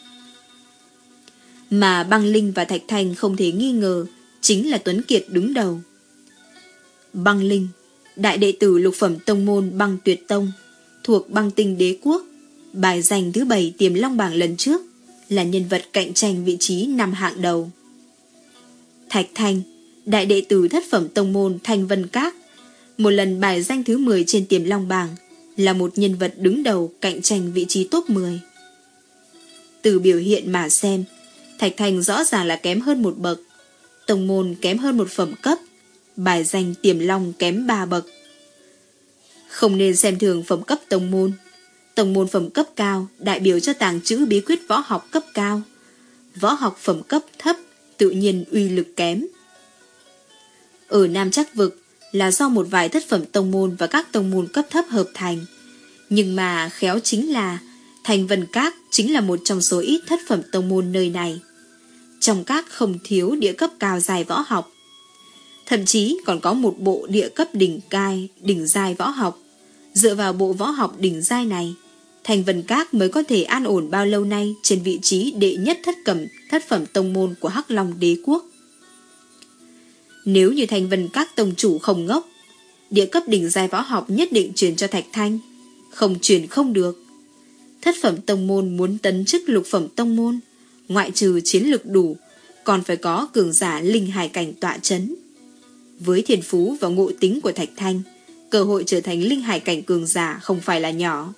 Mà Băng Linh và Thạch Thanh không thể nghi ngờ chính là tuấn kiệt đứng đầu. Băng Linh, đại đệ tử lục phẩm tông môn Băng Tuyệt Tông, thuộc Băng Tinh Đế Quốc, bài danh thứ bảy Tiềm Long bảng lần trước, là nhân vật cạnh tranh vị trí năm hạng đầu. Thạch Thanh, đại đệ tử thất phẩm tông môn Thanh Vân Các, một lần bài danh thứ mười trên Tiềm Long bảng, là một nhân vật đứng đầu cạnh tranh vị trí top mười. Từ biểu hiện mà xem, Thạch Thanh rõ ràng là kém hơn một bậc, tông môn kém hơn một phẩm cấp, bài danh Tiềm Long kém ba bậc. Không nên xem thường phẩm cấp tông môn. Tông môn phẩm cấp cao đại biểu cho tàng trữ bí quyết võ học cấp cao. Võ học phẩm cấp thấp tự nhiên uy lực kém. Ở Nam Trắc Vực là do một vài thất phẩm tông môn và các tông môn cấp thấp hợp thành. Nhưng mà khéo chính là Thanh Vân Các chính là một trong số ít thất phẩm tông môn nơi này. Trong các không thiếu địa cấp cao dài võ học. Thậm chí còn có một bộ địa cấp đỉnh cai, đỉnh giai võ học. Dựa vào bộ võ học đỉnh giai này, Thanh Vân Các mới có thể an ổn bao lâu nay trên vị trí đệ nhất thất cẩm thất phẩm tông môn của Hắc Long Đế Quốc. Nếu như Thanh Vân Các tông chủ không ngốc, địa cấp đỉnh giai võ học nhất định truyền cho Thạch Thanh, không truyền không được. Thất phẩm tông môn muốn tấn chức lục phẩm tông môn, ngoại trừ chiến lực đủ, còn phải có cường giả linh hải cảnh tọa chấn. Với thiên phú và ngộ tính của Thạch Thanh, cơ hội trở thành linh hải cảnh cường giả không phải là nhỏ.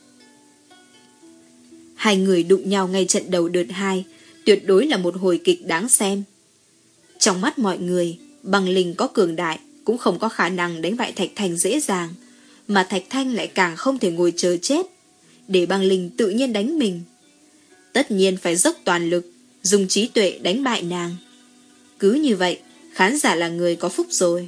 Hai người đụng nhau ngay trận đầu đợt hai, tuyệt đối là một hồi kịch đáng xem. Trong mắt mọi người, Băng Linh có cường đại cũng không có khả năng đánh bại Thạch Thanh dễ dàng, mà Thạch Thanh lại càng không thể ngồi chờ chết, để Băng Linh tự nhiên đánh mình. Tất nhiên phải dốc toàn lực, dùng trí tuệ đánh bại nàng. Cứ như vậy, khán giả là người có phúc rồi.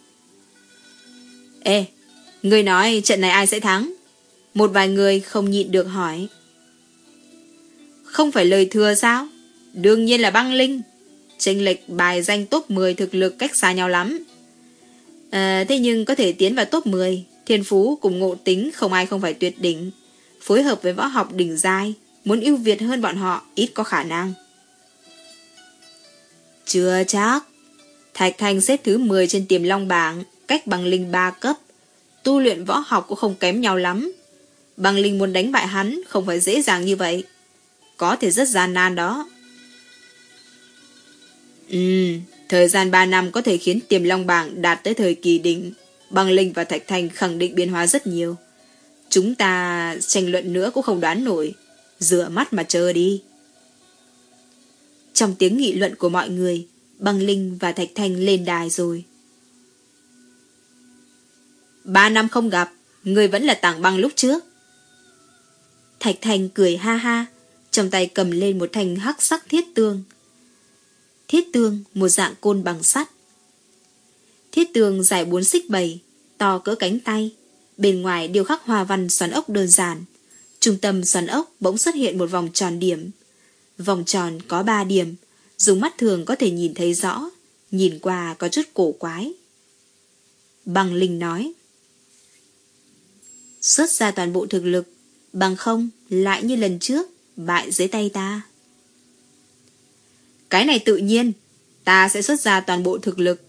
Ê, người nói trận này ai sẽ thắng? Một vài người không nhịn được hỏi. Không phải lời thừa sao? Đương nhiên là băng linh. Chênh lệch bài danh top mười thực lực cách xa nhau lắm. À, thế nhưng có thể tiến vào top mười, thiên phú cùng ngộ tính không ai không phải tuyệt đỉnh. Phối hợp với võ học đỉnh giai, muốn ưu việt hơn bọn họ ít có khả năng. Chưa chắc. Thạch Thanh xếp thứ mười trên Tiềm Long bảng, cách băng linh ba cấp. Tu luyện võ học cũng không kém nhau lắm. Băng linh muốn đánh bại hắn không phải dễ dàng như vậy. Có thể rất gian nan đó. Ừ, thời gian ba năm có thể khiến Tiềm Long bảng đạt tới thời kỳ đỉnh. Băng linh và Thạch Thanh khẳng định biến hóa rất nhiều. Chúng ta tranh luận nữa cũng không đoán nổi. Rửa mắt mà chờ đi. Trong tiếng nghị luận của mọi người, Băng linh và Thạch Thanh lên đài rồi. Ba năm không gặp, người vẫn là Tảng Băng lúc trước. Thạch Thanh cười ha ha, trong tay cầm lên một thanh hắc sắc thiết tương. Thiết tương, một dạng côn bằng sắt. Thiết tương dài bốn xích bảy, to cỡ cánh tay. Bên ngoài điêu khắc hoa văn xoắn ốc đơn giản. Trung tâm xoắn ốc bỗng xuất hiện một vòng tròn điểm. Vòng tròn có ba điểm, dùng mắt thường có thể nhìn thấy rõ, nhìn qua có chút cổ quái. Băng linh nói. Xuất ra toàn bộ thực lực, bằng không lại như lần trước, bại dưới tay ta. Cái này tự nhiên, ta sẽ xuất ra toàn bộ thực lực.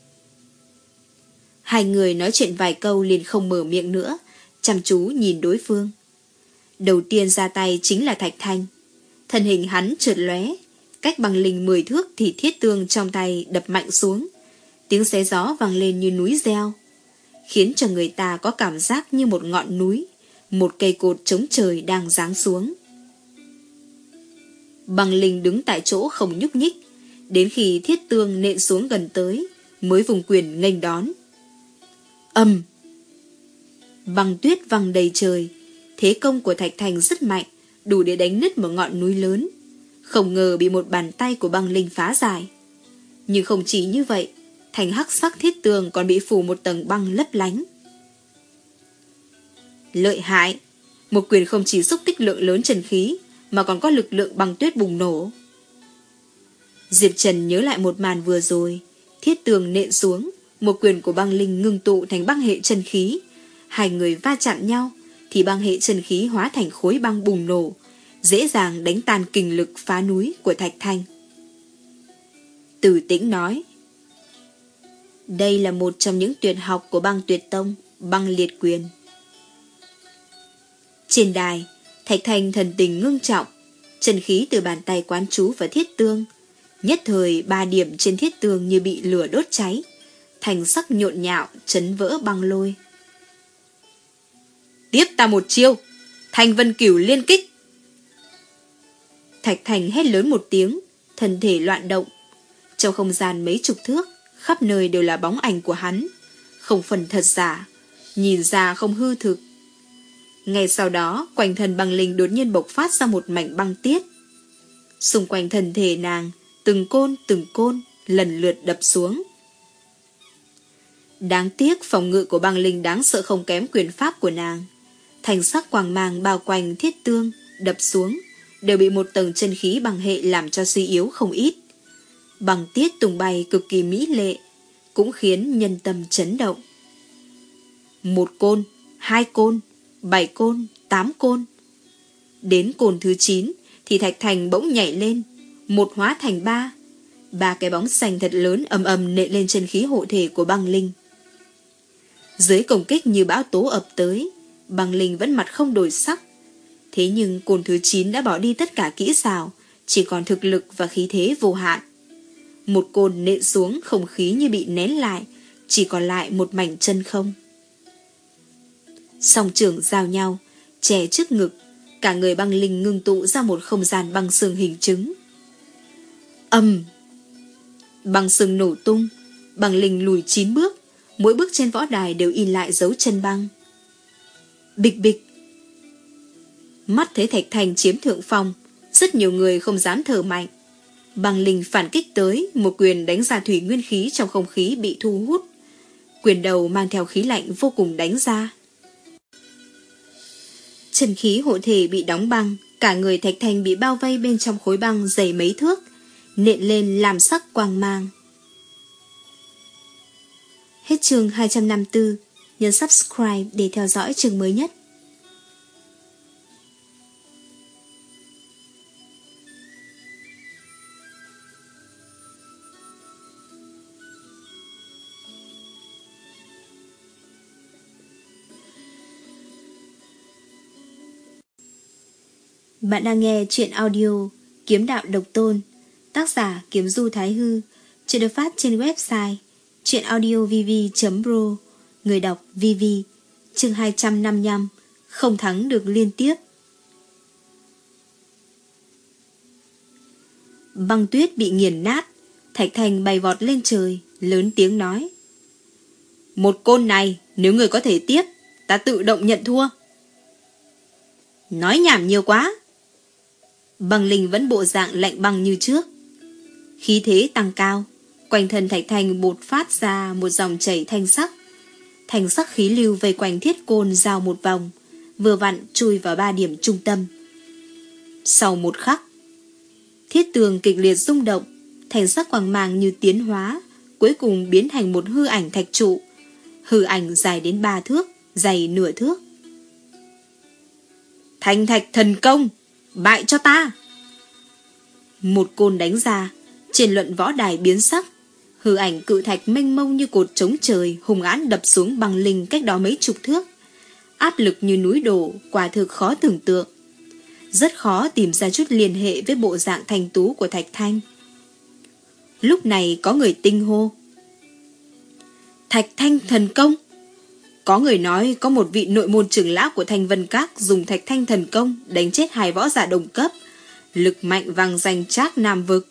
Hai người nói chuyện vài câu liền không mở miệng nữa, chăm chú nhìn đối phương. Đầu tiên ra tay chính là Thạch Thanh. Thân hình hắn trượt lóe, cách băng linh mười thước thì thiết tương trong tay đập mạnh xuống. Tiếng xé gió vang lên như núi reo, khiến cho người ta có cảm giác như một ngọn núi, một cây cột chống trời đang giáng xuống. Băng linh đứng tại chỗ không nhúc nhích, đến khi thiết tương nện xuống gần tới, mới vùng quyền nghênh đón. Ầm! Băng tuyết văng đầy trời, thế công của Thạch Thanh rất mạnh, đủ để đánh nứt một ngọn núi lớn. Không ngờ bị một bàn tay của băng linh phá giải. Nhưng không chỉ như vậy, thành hắc sắc thiết tường còn bị phủ một tầng băng lấp lánh. Lợi hại! Một quyền không chỉ xúc tích lượng lớn chân khí, mà còn có lực lượng băng tuyết bùng nổ. Diệp Trần nhớ lại một màn vừa rồi, thiết tường nện xuống, một quyền của băng linh ngưng tụ thành băng hệ chân khí. Hai người va chạm nhau, thì băng hệ chân khí hóa thành khối băng bùng nổ, dễ dàng đánh tan kình lực phá núi của Thạch Thanh. Từ Tĩnh nói. Đây là một trong những tuyệt học của băng tuyệt tông, băng liệt quyền. Trên đài, Thạch Thanh thần tình ngưng trọng, chân khí từ bàn tay quán chú vào thiết tương. Nhất thời ba điểm trên thiết tương như bị lửa đốt cháy, thành sắc nhộn nhạo, chấn vỡ băng lôi. Tiếp ta một chiêu, Thanh Vân Cửu liên kích. Thạch Thanh hét lớn một tiếng, thân thể loạn động. Trong không gian mấy chục thước, khắp nơi đều là bóng ảnh của hắn, không phần thật giả, nhìn ra không hư thực. Ngay sau đó, quanh thân băng linh đột nhiên bộc phát ra một mảnh băng tiết. Xung quanh thân thể nàng, từng côn từng côn lần lượt đập xuống. Đáng tiếc phòng ngự của băng linh đáng sợ không kém quyền pháp của nàng. Thành sắc quang mang bao quanh thiết tương đập xuống, đều bị một tầng chân khí băng hệ làm cho suy yếu không ít. Băng tiết tung bay cực kỳ mỹ lệ, cũng khiến nhân tâm chấn động. Một côn, hai côn, bảy côn, tám côn. Đến côn thứ chín thì Thạch Thanh bỗng nhảy lên, một hóa thành ba. Ba cái bóng xanh thật lớn ầm ầm nện lên chân khí hộ thể của băng linh. Dưới công kích như bão tố ập tới, băng linh vẫn mặt không đổi sắc. Thế nhưng côn thứ chín đã bỏ đi tất cả kỹ xảo, chỉ còn thực lực và khí thế vô hạn. Một côn nện xuống, không khí như bị nén lại, chỉ còn lại một mảnh chân không. Song trưởng giao nhau, chè trước ngực, cả người băng linh ngưng tụ ra một không gian băng xương hình trứng. Ầm! Băng xương nổ tung, băng linh lùi chín bước, mỗi bước trên võ đài đều in lại dấu chân băng. Bịch bịch! Mắt thấy Thạch Thanh chiếm thượng phong, rất nhiều người không dám thở mạnh, Băng linh phản kích tới, một quyền đánh ra thủy nguyên khí trong không khí bị thu hút. Quyền đầu mang theo khí lạnh vô cùng đánh ra. Chân khí hộ thể bị đóng băng, cả người Thạch Thanh bị bao vây bên trong khối băng dày mấy thước, nện lên làm sắc quang mang. Hết chương hai trăm năm mươi tư, nhấn subscribe để theo dõi chương mới nhất. Bạn đang nghe truyện audio Kiếm Đạo Độc Tôn, tác giả Kiếm Du Thái Hư, truyện được phát trên website truyệnaudiovv chấm pro, người đọc Vivi, chương hai trăm năm mươi lăm, không thắng được liên tiếp. Băng tuyết bị nghiền nát, Thạch Thanh bay vọt lên trời, lớn tiếng nói: một côn này, nếu người có thể tiếp, ta tự động nhận thua. Nói nhảm nhiều quá. Băng linh vẫn bộ dạng lạnh băng như trước. Khí thế tăng cao, quanh thân Thạch Thanh bột phát ra một dòng chảy thanh sắc. Thanh sắc khí lưu vây quanh thiết côn giao một vòng, vừa vặn chui vào ba điểm trung tâm. Sau một khắc, thiết tường kịch liệt rung động, thanh sắc quang mang như tiến hóa, cuối cùng biến thành một hư ảnh thạch trụ. Hư ảnh dài đến ba thước, dày nửa thước. Thanh thạch thần công, bại cho ta. Một côn đánh ra, trên luận võ đài biến sắc. Hư ảnh cự thạch mênh mông như cột trống trời hùng ãn đập xuống băng linh cách đó mấy chục thước. Áp lực như núi đổ, quả thực khó tưởng tượng. Rất khó tìm ra chút liên hệ với bộ dạng thanh tú của Thạch Thanh. Lúc này có người tinh hô: Thạch Thanh thần công. Có người nói có một vị nội môn trưởng lão của Thanh Vân Các dùng Thạch Thanh thần công đánh chết hai võ giả đồng cấp, lực mạnh vang danh Trác Nam vực.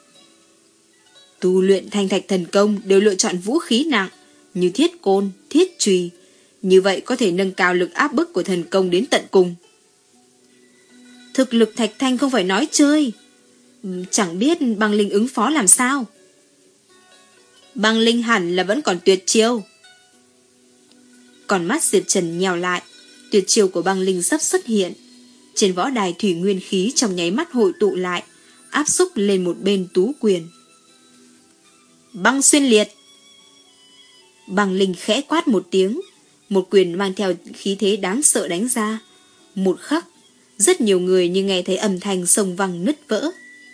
Tu luyện Thanh Thạch thần công đều lựa chọn vũ khí nặng như thiết côn, thiết chùy, như vậy có thể nâng cao lực áp bức của thần công đến tận cùng. Thực lực Thạch Thanh không phải nói chơi, chẳng biết băng linh ứng phó làm sao. Băng linh hẳn là vẫn còn tuyệt chiêu. Còn mắt Diệp Trần nhèo lại, tuyệt chiêu của băng linh sắp xuất hiện. Trên võ đài thủy nguyên khí trong nháy mắt hội tụ lại, áp xúc lên một bên tú quyền. Băng xuyên liệt. Băng linh khẽ quát một tiếng, một quyền mang theo khí thế đáng sợ đánh ra. Một khắc, rất nhiều người như nghe thấy âm thanh sông văng nứt vỡ.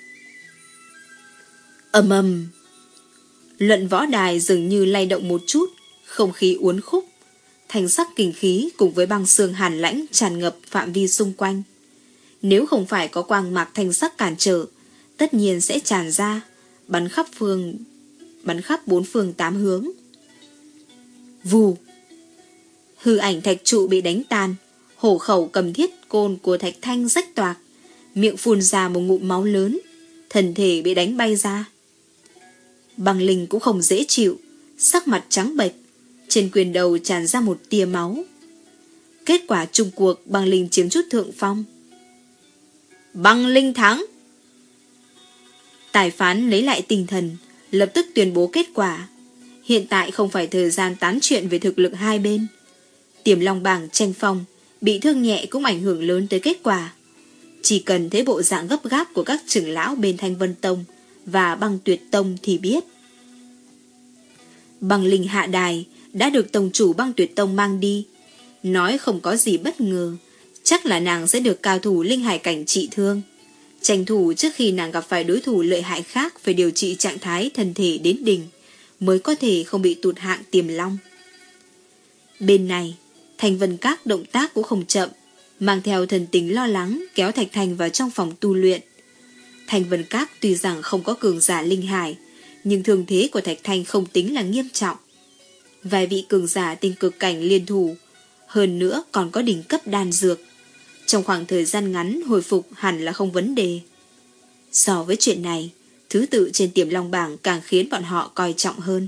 Ầm ầm. Luận võ đài dường như lay động một chút, không khí uốn khúc. Thanh sắc kình khí cùng với băng sương hàn lãnh tràn ngập phạm vi xung quanh. Nếu không phải có quang mạc thanh sắc cản trở, tất nhiên sẽ tràn ra, bắn khắp phương, bắn khắp bốn phương tám hướng. Vù. Hư ảnh thạch trụ bị đánh tan, hổ khẩu cầm thiết côn của Thạch Thanh rách toạc, miệng phun ra một ngụm máu lớn, thân thể bị đánh bay ra. Băng linh cũng không dễ chịu, sắc mặt trắng bệch, trên quyền đầu tràn ra một tia máu. Kết quả chung cuộc băng linh chiếm chút thượng phong. Băng linh thắng. Tài phán lấy lại tinh thần, lập tức tuyên bố kết quả. Hiện tại không phải thời gian tán chuyện về thực lực hai bên. Tiềm Long bảng tranh phong, bị thương nhẹ cũng ảnh hưởng lớn tới kết quả. Chỉ cần thấy bộ dạng gấp gáp của các trưởng lão bên Thanh Vân Tông và Băng Tuyệt Tông thì biết. Băng linh hạ đài đã được tông chủ Băng Tuyệt Tông mang đi. Nói không có gì bất ngờ, chắc là nàng sẽ được cao thủ linh hải cảnh trị thương. Tranh thủ trước khi nàng gặp phải đối thủ lợi hại khác phải điều trị trạng thái thân thể đến đỉnh, mới có thể không bị tụt hạng Tiềm Long. Bên này, Thanh Vân Các động tác cũng không chậm, mang theo thần tình lo lắng kéo Thạch Thanh vào trong phòng tu luyện. Thanh Vân Các tuy rằng không có cường giả linh hải, nhưng thương thế của Thạch Thanh không tính là nghiêm trọng. Vài vị cường giả tinh cực cảnh liên thủ, hơn nữa còn có đỉnh cấp đan dược. Trong khoảng thời gian ngắn hồi phục hẳn là không vấn đề. So với chuyện này, thứ tự trên Tiềm Long bảng càng khiến bọn họ coi trọng hơn.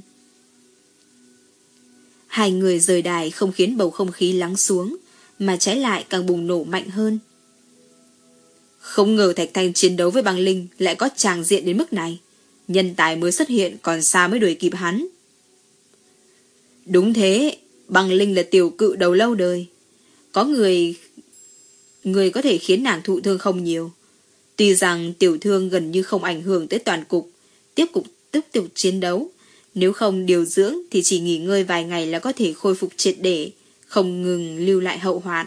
Hai người rời đài không khiến bầu không khí lắng xuống, mà trái lại càng bùng nổ mạnh hơn. Không ngờ Thạch Thanh chiến đấu với băng linh lại có tràng diện đến mức này. Nhân tài mới xuất hiện còn xa mới đuổi kịp hắn. Đúng thế, băng linh là tiểu cự đầu lâu đời. Có người người có thể khiến nàng thụ thương không nhiều. Tuy rằng tiểu thương gần như không ảnh hưởng tới toàn cục, tiếp tục tiếp tục chiến đấu. Nếu không điều dưỡng thì chỉ nghỉ ngơi vài ngày là có thể khôi phục triệt để, không ngừng lưu lại hậu hoạn.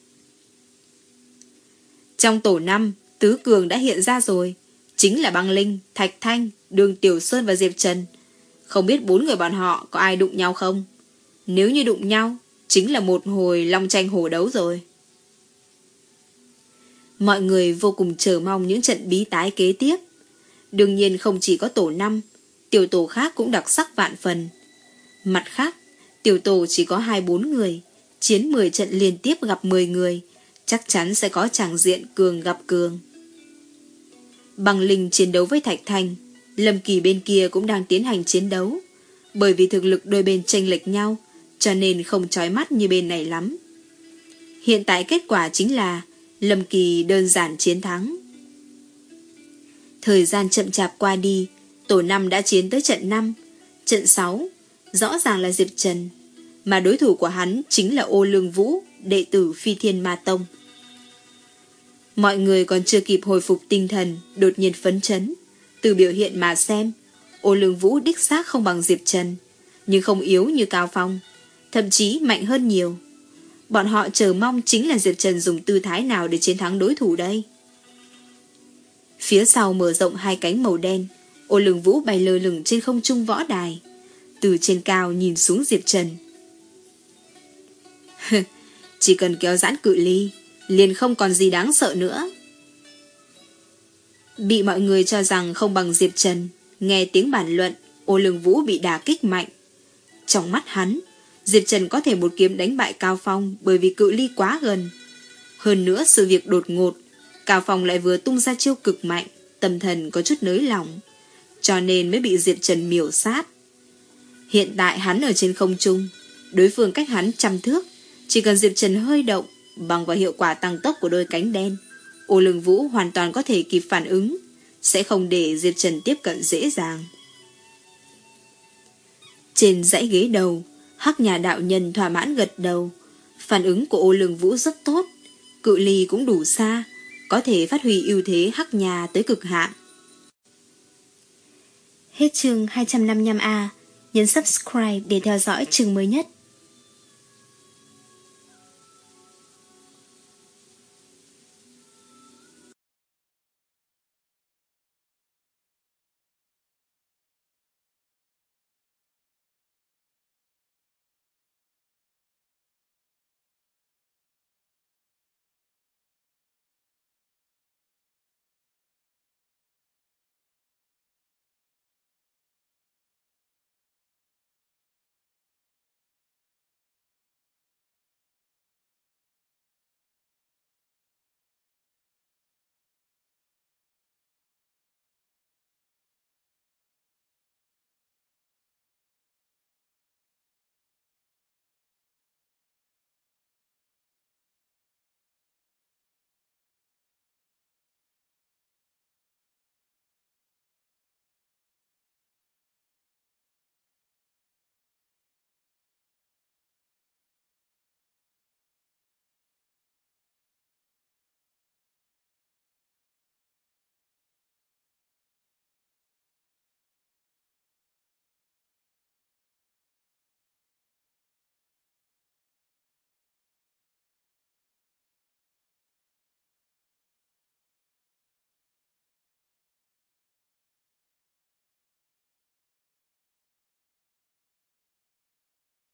Trong tổ năm, tứ cường đã hiện ra rồi. Chính là băng linh, Thạch Thanh, Đường Tiểu Sơn và Diệp Trần. Không biết bốn người bọn họ có ai đụng nhau không? Nếu như đụng nhau, chính là một hồi long tranh hổ đấu rồi. Mọi người vô cùng chờ mong những trận bí tái kế tiếp. Đương nhiên không chỉ có tổ năm, tiểu tổ khác cũng đặc sắc vạn phần. Mặt khác, tiểu tổ chỉ có hai bốn người, chiến mười trận liên tiếp gặp mười người, chắc chắn sẽ có tràng diện cường gặp cường. Băng linh chiến đấu với Thạch Thanh, Lâm Kỳ bên kia cũng đang tiến hành chiến đấu. Bởi vì thực lực đôi bên chênh lệch nhau, cho nên không chói mắt như bên này lắm. Hiện tại kết quả chính là Lâm Kỳ đơn giản chiến thắng. Thời gian chậm chạp qua đi, tổ năm đã chiến tới trận năm. Trận sáu, rõ ràng là Diệp Trần, mà đối thủ của hắn chính là Ô Lương Vũ, đệ tử Phi Thiên Ma Tông. Mọi người còn chưa kịp hồi phục tinh thần, đột nhiên phấn chấn. Từ biểu hiện mà xem, Ô Lương Vũ đích xác không bằng Diệp Trần, nhưng không yếu như Cao Phong, thậm chí mạnh hơn nhiều. Bọn họ chờ mong chính là Diệp Trần dùng tư thái nào để chiến thắng đối thủ đây. Phía sau mở rộng hai cánh màu đen, Ô Lương Vũ bay lơ lửng trên không trung võ đài, từ trên cao nhìn xuống Diệp Trần. Chỉ cần kéo giãn cự ly, liền không còn gì đáng sợ nữa. Bị mọi người cho rằng không bằng Diệp Trần, nghe tiếng bàn luận, Ô Lương Vũ bị đả kích mạnh. Trong mắt hắn, Diệp Trần có thể một kiếm đánh bại Cao Phong bởi vì cự ly quá gần. Hơn nữa sự việc đột ngột, Cao Phong lại vừa tung ra chiêu cực mạnh, tâm thần có chút nới lỏng, cho nên mới bị Diệp Trần miểu sát. Hiện tại hắn ở trên không trung, đối phương cách hắn trăm thước, chỉ cần Diệp Trần hơi động, bằng vào hiệu quả tăng tốc của đôi cánh đen, Ô Lương Vũ hoàn toàn có thể kịp phản ứng, sẽ không để Diệp Trần tiếp cận dễ dàng. Trên dãy ghế đầu, Hắc Nhà đạo nhân thỏa mãn gật đầu. Phản ứng của Ô Lương Vũ rất tốt, cự ly cũng đủ xa, có thể phát huy ưu thế Hắc Nhà tới cực hạn. Hết chương hai trăm năm mươi lăm A, nhấn subscribe để theo dõi chương mới nhất.